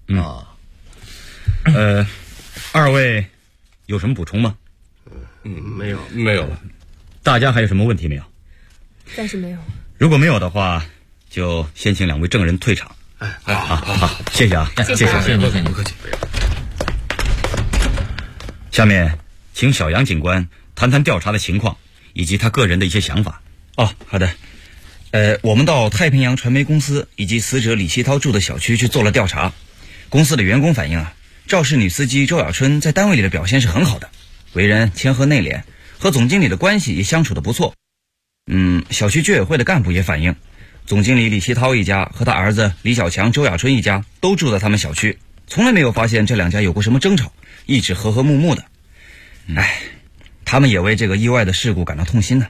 [SPEAKER 15] 二位有什么补充吗？
[SPEAKER 9] 没
[SPEAKER 18] 有了。
[SPEAKER 15] 大家还有什么问题没有？
[SPEAKER 16] 暂时没有。
[SPEAKER 15] 如果没有的话，就先请2位证人退场。好，谢谢啊，
[SPEAKER 13] 谢谢您，不客气。
[SPEAKER 15] 下面请小杨警官谈谈调查的情况以及他个人的一些想法。好的。我们到太平洋传媒公司以及死者李希涛住的小区去做了调查。公司的员工反映啊，肇事女司机周雅春在单位里的表现是很好的，为人谦和内敛，和总经理的关系也相处得不错。小区居委会的干部也反映，总经理李希涛一家和他儿子李小强、周雅春一家都住在他们小区，从来没有发现这2家有过什么争吵，一直和和睦睦的。他们也为这个意外的事故感到痛心呢。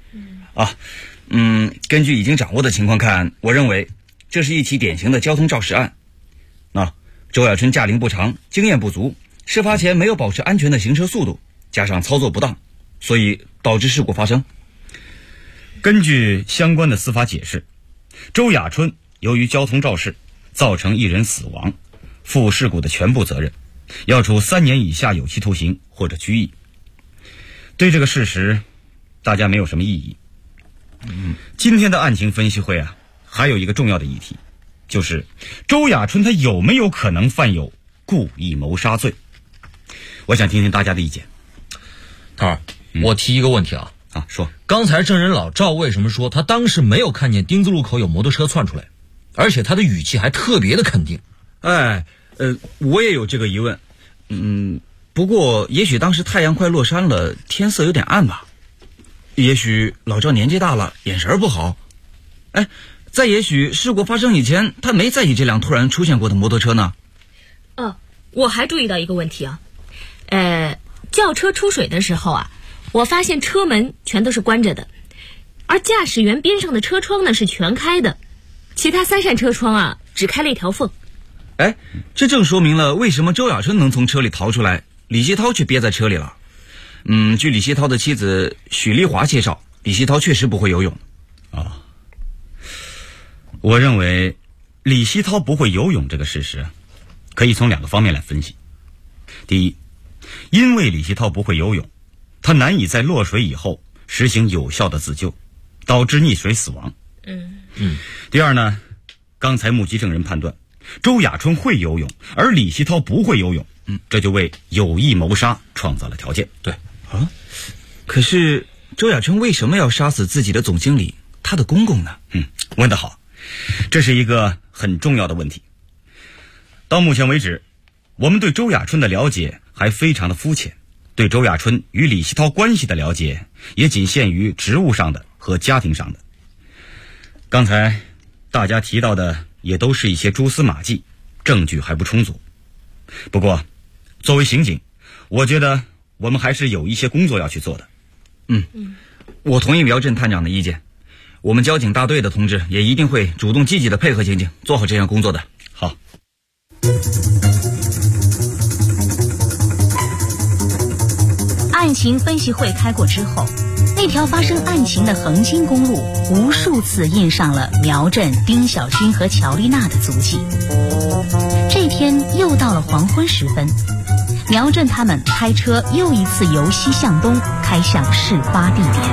[SPEAKER 15] 根据已经掌握的情况看，我认为这是一起典型的交通肇事案。周雅春驾龄不长，经验不足，事发前没有保持安全的行车速度，加上操作不当，所以导致事故发生。根据相关的司法解释，周雅春由于交通肇事造成1人死亡，负事故的全部责任，要处3年以下有期徒刑或者拘役。对这个事实，大家没有什么异议。今天的案情分析会啊，还有一个重要的议题，就是周雅春他有没有可能犯有故意谋杀罪？我想听听大家的意见。
[SPEAKER 13] 涛儿，我提一个问题啊，
[SPEAKER 15] 说，
[SPEAKER 13] 刚才证人老赵为什么说他当时没有看见丁字路口有摩托车窜出来，而且他的语气还特别的肯定？
[SPEAKER 15] 我也有这个疑问。不过也许当时太阳快落山了，天色有点暗吧。也许老赵年纪大了，眼神不好。再也许事故发生以前，他没在意这辆突然出现过的摩托车呢。
[SPEAKER 16] 我还注意到一个问题啊，轿车出水的时候啊，我发现车门全都是关着的，而驾驶员边上的车窗呢是全开的，其他3扇车窗啊只开了1条缝。
[SPEAKER 15] 这正说明了为什么周雅春能从车里逃出来，李希涛却憋在车里了。据李希涛的妻子许丽华介绍，李希涛确实不会游泳。我认为李希涛不会游泳这个事实，可以从2个方面来分析。第一，因为李希涛不会游泳，他难以在落水以后实行有效的自救，导致溺水死亡。第二呢，刚才目击证人判断周雅春会游泳，而李希涛不会游泳，这就为有意谋杀创造了条件。
[SPEAKER 13] 对。
[SPEAKER 15] 可是周雅春为什么要杀死自己的总经理，他的公公呢？问得好，这是一个很重要的问题。到目前为止，我们对周雅春的了解还非常的肤浅，对周雅春与李希涛关系的了解也仅限于职务上的和家庭上的。刚才大家提到的也都是一些蛛丝马迹，证据还不充足。不过作为刑警，我觉得我们还是有一些工作要去做的。我同意苗振探长的意见，我们交警大队的同志也一定会主动积极的配合刑警做好这项工作的。好。
[SPEAKER 14] 案情分析会开过之后，那条发生案情的横津公路无数次印上了苗振、丁小军和乔丽娜的足迹。这天又到了黄昏时分，苗振他们开车又一次由西向东开向事发地点。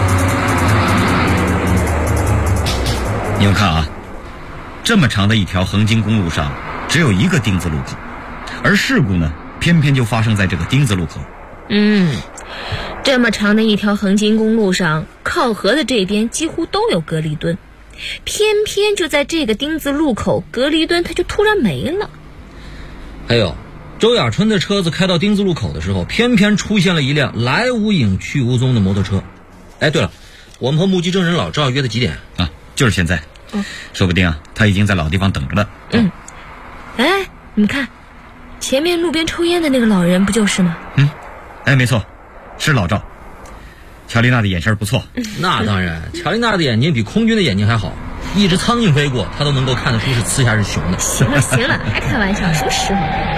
[SPEAKER 15] 你们看啊，这么长的一条横津公路上只有一个丁字路口，而事故呢偏偏就发生在这个丁字路口。
[SPEAKER 16] 这么长的一条横津公路上，靠河的这边几乎都有隔离墩，偏偏就在这个丁字路口，隔离墩它就突然没了。
[SPEAKER 13] 还有周雅春的车子开到丁字路口的时候，偏偏出现了一辆来无影去无踪的摩托车。对了，我们和目击证人老赵约的几点
[SPEAKER 15] 啊？就是现在。说不定啊他已经在老地方等着呢。
[SPEAKER 16] 你们看前面路边抽烟的那个老人不就是吗？
[SPEAKER 15] 没错，是老赵。 乔丽娜的眼神不错。
[SPEAKER 13] 那当然，乔丽娜的眼睛比空军的眼睛还好，一只苍蝇飞过，她都能够看得出是雌还是雄的。
[SPEAKER 16] 行了行了，还开玩笑，什么时候？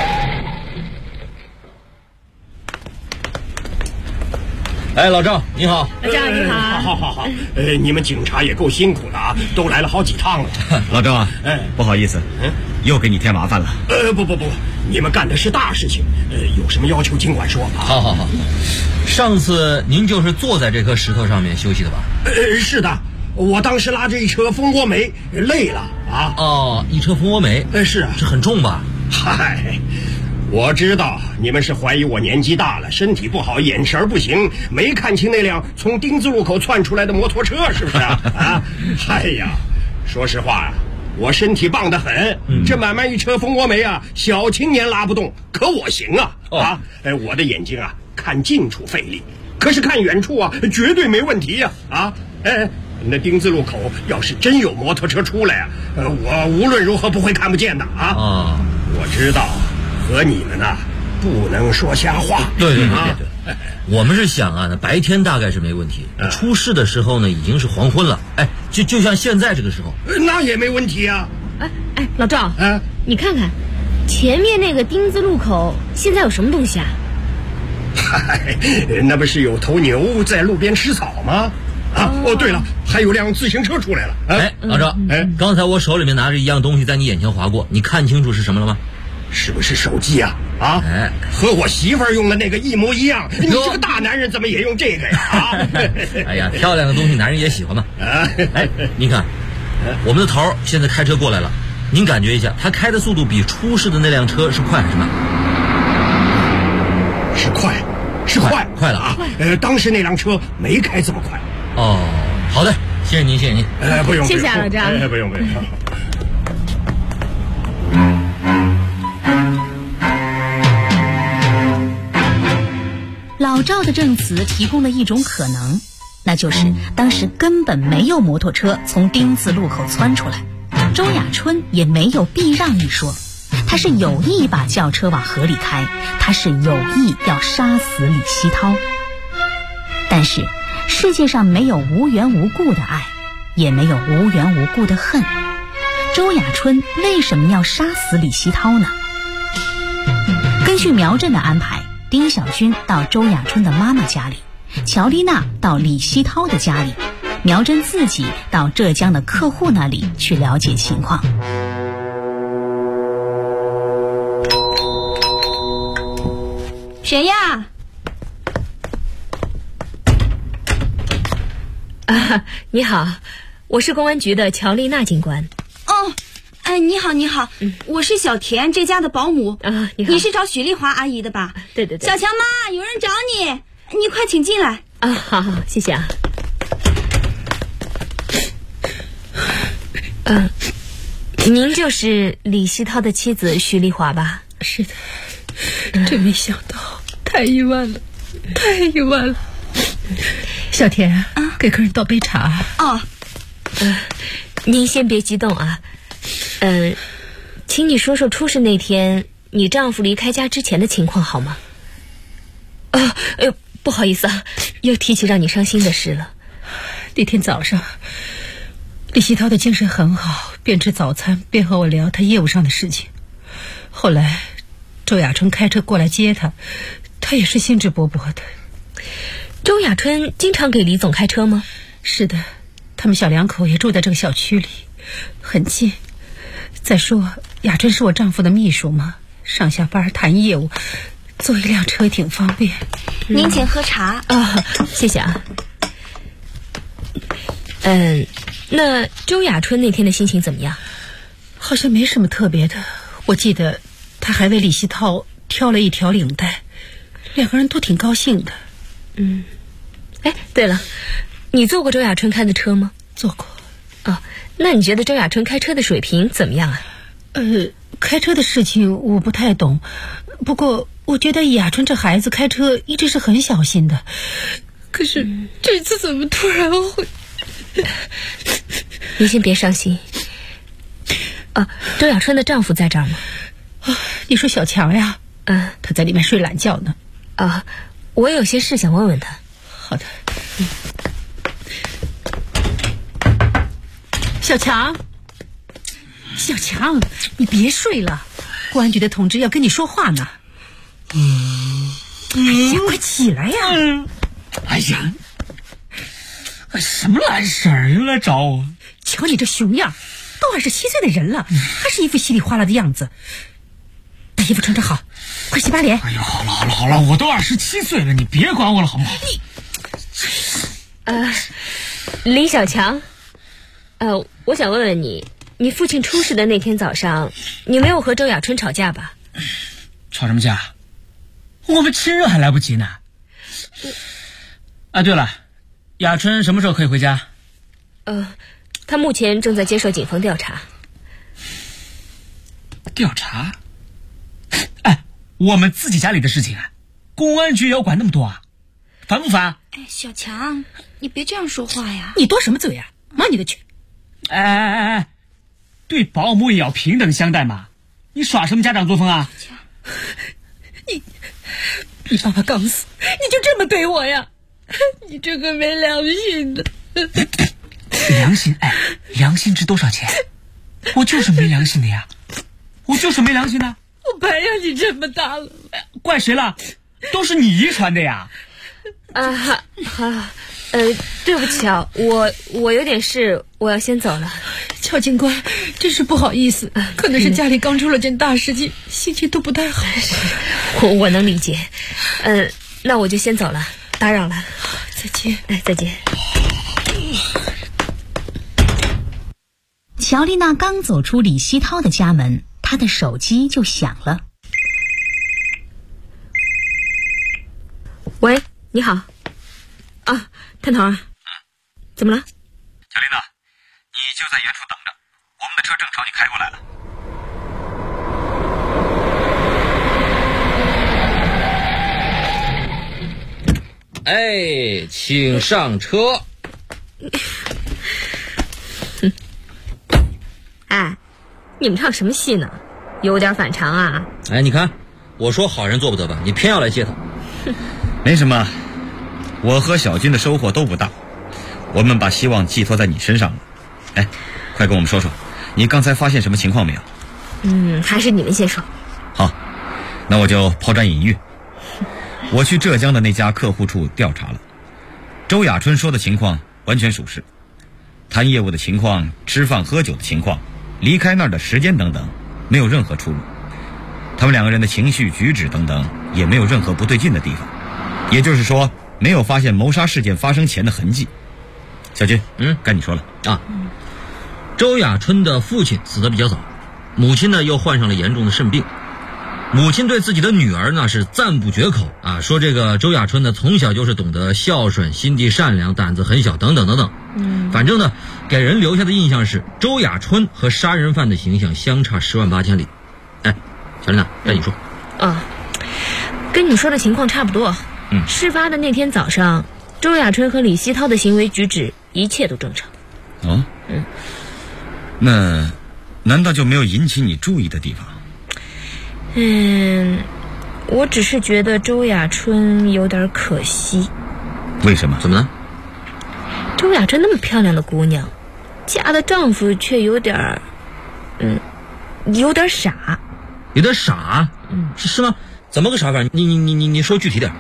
[SPEAKER 13] 哎，老赵你好。
[SPEAKER 16] 老赵你好。
[SPEAKER 17] 好，你们警察也够辛苦的啊，都来了好几趟了。
[SPEAKER 15] 老赵啊，不好意思，又给你添麻烦了。
[SPEAKER 17] 不，你们干的是大事情，有什么要求尽管说啊。
[SPEAKER 13] 好，上次您就是坐在这颗石头上面休息的吧？
[SPEAKER 17] 是的，我当时拉着一车蜂窝煤，累了啊。
[SPEAKER 13] 哦，一车蜂窝煤？
[SPEAKER 17] 是啊，
[SPEAKER 13] 这很重吧？
[SPEAKER 17] 嗨。我知道你们是怀疑我年纪大了，身体不好，眼神不行，没看清那辆从丁字路口窜出来的摩托车，是不是啊？哎呀，说实话啊，我身体棒得很，这满满一车蜂窝煤啊，小青年拉不动，可我行啊！我的眼睛啊，看近处费力，可是看远处啊，绝对没问题呀！那丁字路口要是真有摩托车出来啊，我无论如何不会看不见的啊！我知道。和你们呐，不能说瞎话。
[SPEAKER 13] 对，我们是想啊，白天大概是没问题，出事的时候呢，已经是黄昏了。就像现在这个时候，
[SPEAKER 17] 那也没问题啊。
[SPEAKER 16] 老赵，你看看前面那个丁字路口，现在有什么东西啊？
[SPEAKER 17] 那不是有头牛在路边吃草吗？对了，还有辆自行车出来了。
[SPEAKER 13] 老赵，刚才我手里面拿着一样东西在你眼前划过，你看清楚是什么了吗？
[SPEAKER 17] 是不是手机啊？和我媳妇儿用的那个一模一样。你这个大男人怎么也用这个呀？
[SPEAKER 13] 哎呀，漂亮的东西男人也喜欢嘛。您看，我们的头现在开车过来了，您感觉一下，他开的速度比出事的那辆车是快还是慢？
[SPEAKER 17] 是快了啊！当时那辆车没开这么快。
[SPEAKER 13] 好的，谢谢您。
[SPEAKER 17] 不用，
[SPEAKER 16] 谢谢老张。
[SPEAKER 17] 不用。
[SPEAKER 14] 老赵的证词提供了一种可能，那就是当时根本没有摩托车从丁字路口窜出来，周雅春也没有避让一说，他是有意把轿车往河里开，他是有意要杀死李希涛。但是世界上没有无缘无故的爱，也没有无缘无故的恨，周雅春为什么要杀死李希涛呢？根据苗震的安排，丁小军到周雅春的妈妈家里，乔丽娜到李希涛的家里，苗震自己到浙江的客户那里去了解情况。
[SPEAKER 4] 谁呀？
[SPEAKER 16] 你好，我是公安局的乔丽娜警官。
[SPEAKER 4] 你好，我是小田这家的保姆。
[SPEAKER 16] 你好。
[SPEAKER 4] 你是找许丽华阿姨的吧？
[SPEAKER 16] 对。
[SPEAKER 4] 小强妈，有人找你，你快请进来。
[SPEAKER 16] 好，谢谢啊。您就是李希涛的妻子许丽华吧？
[SPEAKER 19] 是的，真没想到，太意外了。小田给客人倒杯茶。
[SPEAKER 16] 您先别激动啊。请你说说出事那天你丈夫离开家之前的情况好吗？不好意思啊，又提起让你伤心的事了。
[SPEAKER 19] 那天早上，李希涛的精神很好，边吃早餐边和我聊他业务上的事情。后来周雅春开车过来接他，他也是兴致勃勃的。
[SPEAKER 16] 周雅春经常给李总开车吗？
[SPEAKER 19] 是的，他们小两口也住在这个小区里，很近。再说雅春是我丈夫的秘书嘛，上下班谈业务，坐一辆车挺方便。
[SPEAKER 4] 您请喝茶。
[SPEAKER 16] 谢谢啊。那周雅春那天的心情怎么样？
[SPEAKER 19] 好像没什么特别的，我记得他还为李希涛挑了一条领带，两个人都挺高兴的。
[SPEAKER 16] 对了，你坐过周雅春开的车吗？
[SPEAKER 19] 坐过。
[SPEAKER 16] 那你觉得周雅春开车的水平怎么样啊？
[SPEAKER 19] 开车的事情我不太懂，不过我觉得雅春这孩子开车一直是很小心的，可是这次怎么突然会……
[SPEAKER 16] 你先别伤心。周雅春的丈夫在这儿吗？
[SPEAKER 19] 你说小强呀？他在里面睡懒觉呢。
[SPEAKER 16] 我有些事想问问他。
[SPEAKER 19] 好的。 小强，小强，你别睡了，公安局的同志要跟你说话呢。哎呀，快起来呀！
[SPEAKER 15] 哎呀，什么烂事儿又来找我？
[SPEAKER 19] 瞧你这熊样，都27岁的人了，还是一副稀里哗啦的样子。把衣服穿着好，快洗把脸。
[SPEAKER 15] 哎呦，好了，我都27岁了，你别管我了好不好？
[SPEAKER 20] 李小强，我想问问你，你父亲出事的那天早上，你没有和周雅春吵架吧？
[SPEAKER 15] 吵什么架？我们亲热还来不及呢。对了，雅春什么时候可以回家？
[SPEAKER 20] 他目前正在接受警方调查。
[SPEAKER 15] 调查？我们自己家里的事情啊，公安局也要管那么多啊，烦不烦？
[SPEAKER 4] 小强，你别这样说话呀！
[SPEAKER 19] 你多什么嘴呀？忙你的去！
[SPEAKER 15] 对保姆也要平等相待嘛！你耍什么家长作风啊？
[SPEAKER 19] 你爸爸刚死，你就这么对我呀？你这个没良心的！
[SPEAKER 15] 良心？良心值多少钱？我就是没良心的呀！我就是没良心的。
[SPEAKER 19] 我白养你这么大了，
[SPEAKER 15] 怪谁了？都是你遗传的呀！
[SPEAKER 20] 对不起啊，我有点事，我要先走了。
[SPEAKER 19] 乔警官，真是不好意思，可能是家里刚出了件大事情，心情都不太好。
[SPEAKER 20] 我能理解。那我就先走了，打扰了。
[SPEAKER 19] 再见。
[SPEAKER 20] 再见。
[SPEAKER 14] 乔丽娜刚走出李希涛的家门，她的手机就响了。
[SPEAKER 20] 喂，你好。探头啊，怎么了？
[SPEAKER 15] 乔丽娜，你就在远处等着，我们的车正朝你开过来
[SPEAKER 13] 了。请上车。
[SPEAKER 20] 你们唱什么戏呢？有点反常啊！
[SPEAKER 13] 你看，我说好人做不得吧，你偏要来接他。
[SPEAKER 15] 没什么，我和小军的收获都不大，我们把希望寄托在你身上了。快跟我们说说，你刚才发现什么情况没有？
[SPEAKER 20] 还是你们先说。
[SPEAKER 15] 好，那我就抛砖引玉。我去浙江的那家客户处调查了，周雅春说的情况完全属实，谈业务的情况、吃饭喝酒的情况、离开那儿的时间等等，没有任何出入。他们两个人的情绪举止等等也没有任何不对劲的地方，也就是说没有发现谋杀事件发生前的痕迹。小军，该你说了啊。
[SPEAKER 13] 周雅春的父亲死得比较早，母亲呢又患上了严重的肾病。母亲对自己的女儿呢是赞不绝口啊，说这个周雅春呢从小就是懂得孝顺、心地善良、胆子很小等等等等。反正呢给人留下的印象是周雅春和杀人犯的形象相差10万8千里。小丽娜，该你说。
[SPEAKER 20] 跟你说的情况差不多。事发的那天早上，周雅春和李希涛的行为举止一切都正常。
[SPEAKER 15] 那难道就没有引起你注意的地方？
[SPEAKER 20] 我只是觉得周雅春有点可惜。
[SPEAKER 15] 为什么？
[SPEAKER 13] 怎么了？
[SPEAKER 20] 周雅春那么漂亮的姑娘，嫁的丈夫却有点傻。
[SPEAKER 13] 有点傻？是吗？怎么个傻法？你说具体点。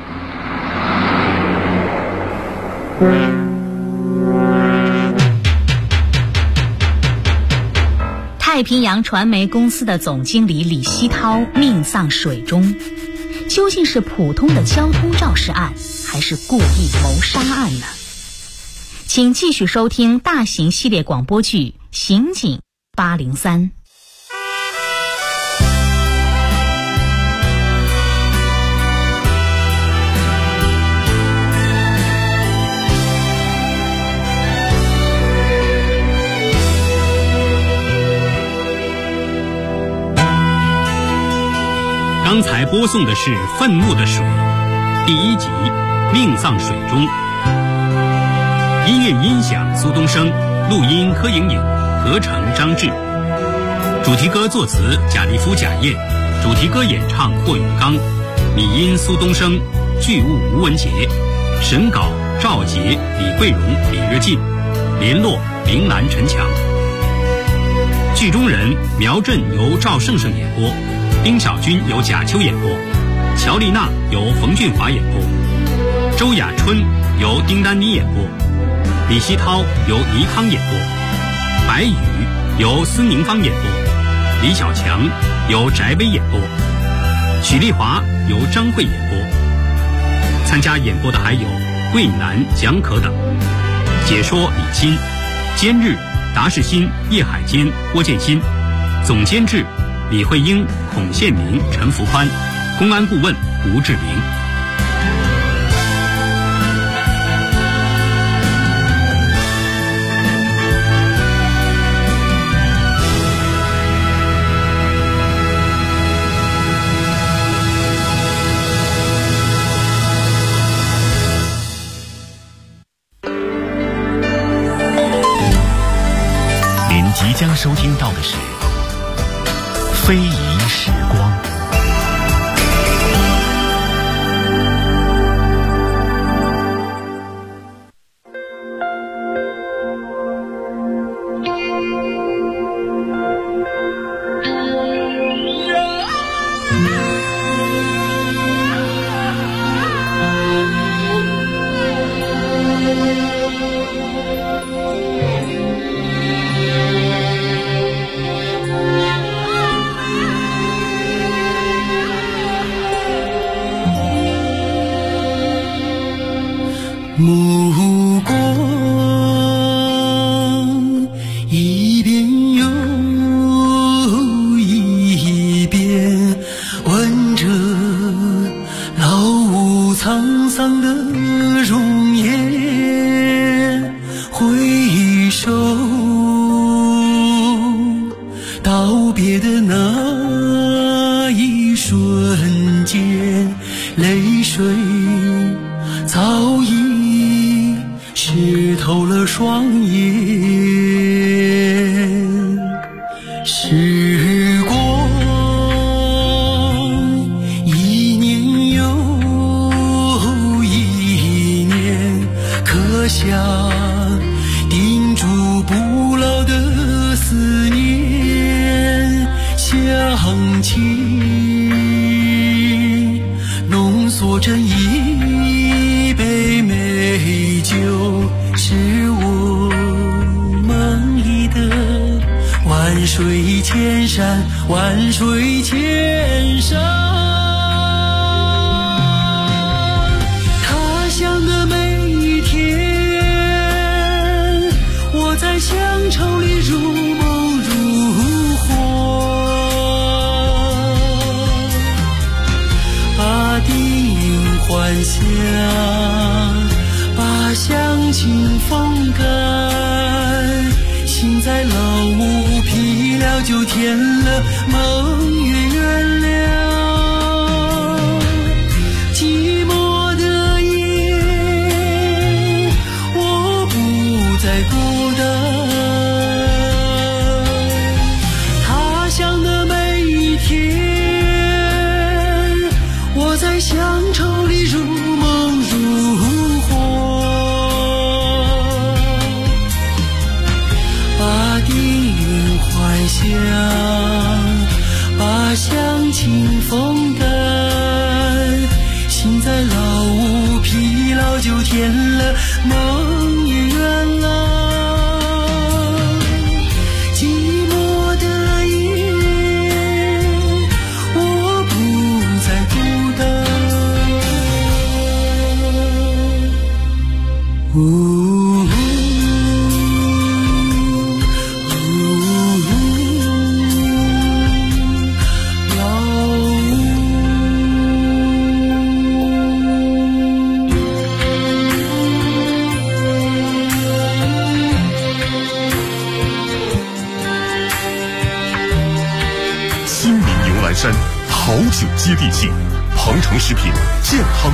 [SPEAKER 14] 太平洋传媒公司的总经理李希涛命丧水中，究竟是普通的交通肇事案，还是故意谋杀案呢？请继续收听大型系列广播剧《刑警803》。
[SPEAKER 11] 刚才播送的是《愤怒的水》第1集《命丧水中》，音乐音响苏东升，录音柯莹莹，合成张志，主题歌作词贾立夫、贾燕，主题歌演唱霍永刚，拟音苏东升，剧务吴文杰，审稿赵杰、李桂荣、李日进，联络铃兰、陈强。剧中人苗振由赵胜胜演播，丁小军由贾秋演播，乔丽娜由冯俊华演播，周雅春由丁丹妮演播，李希涛由倪康演播，白宇由孙宁芳演播，李小强由翟薇演播，许丽华由张慧演播。参加演播的还有桂南、蒋可等。解说李钦，监制达世新、叶海坚、郭建新，总监制李慧英、孔宪明、陈福宽，公安顾问吴志明。
[SPEAKER 2] 即将收听到的是非遗时光。
[SPEAKER 12] 目光一遍又一遍问着老屋沧桑的容颜，回首道别的那一瞬间，泪水早已湿透了双眼。时光一年又一年，刻下钉住不老的思念。想起浓缩成一杯美酒，是我梦里的万水千山，万水千山。他乡的每一天，我在乡愁里如梦如幻，把叮咛还乡，把乡情风干，心在老屋疲了就填了，梦也圆了。寂寞的夜，我不再孤单。他乡的每一天，我在乡愁里如梦如幻，把叮咛还乡，把乡情风干，心在老屋疲劳就填了，梦也圆了。寂寞的夜，我不再孤单。
[SPEAKER 2] 新民牛栏山好酒接地气，鹏城食品健康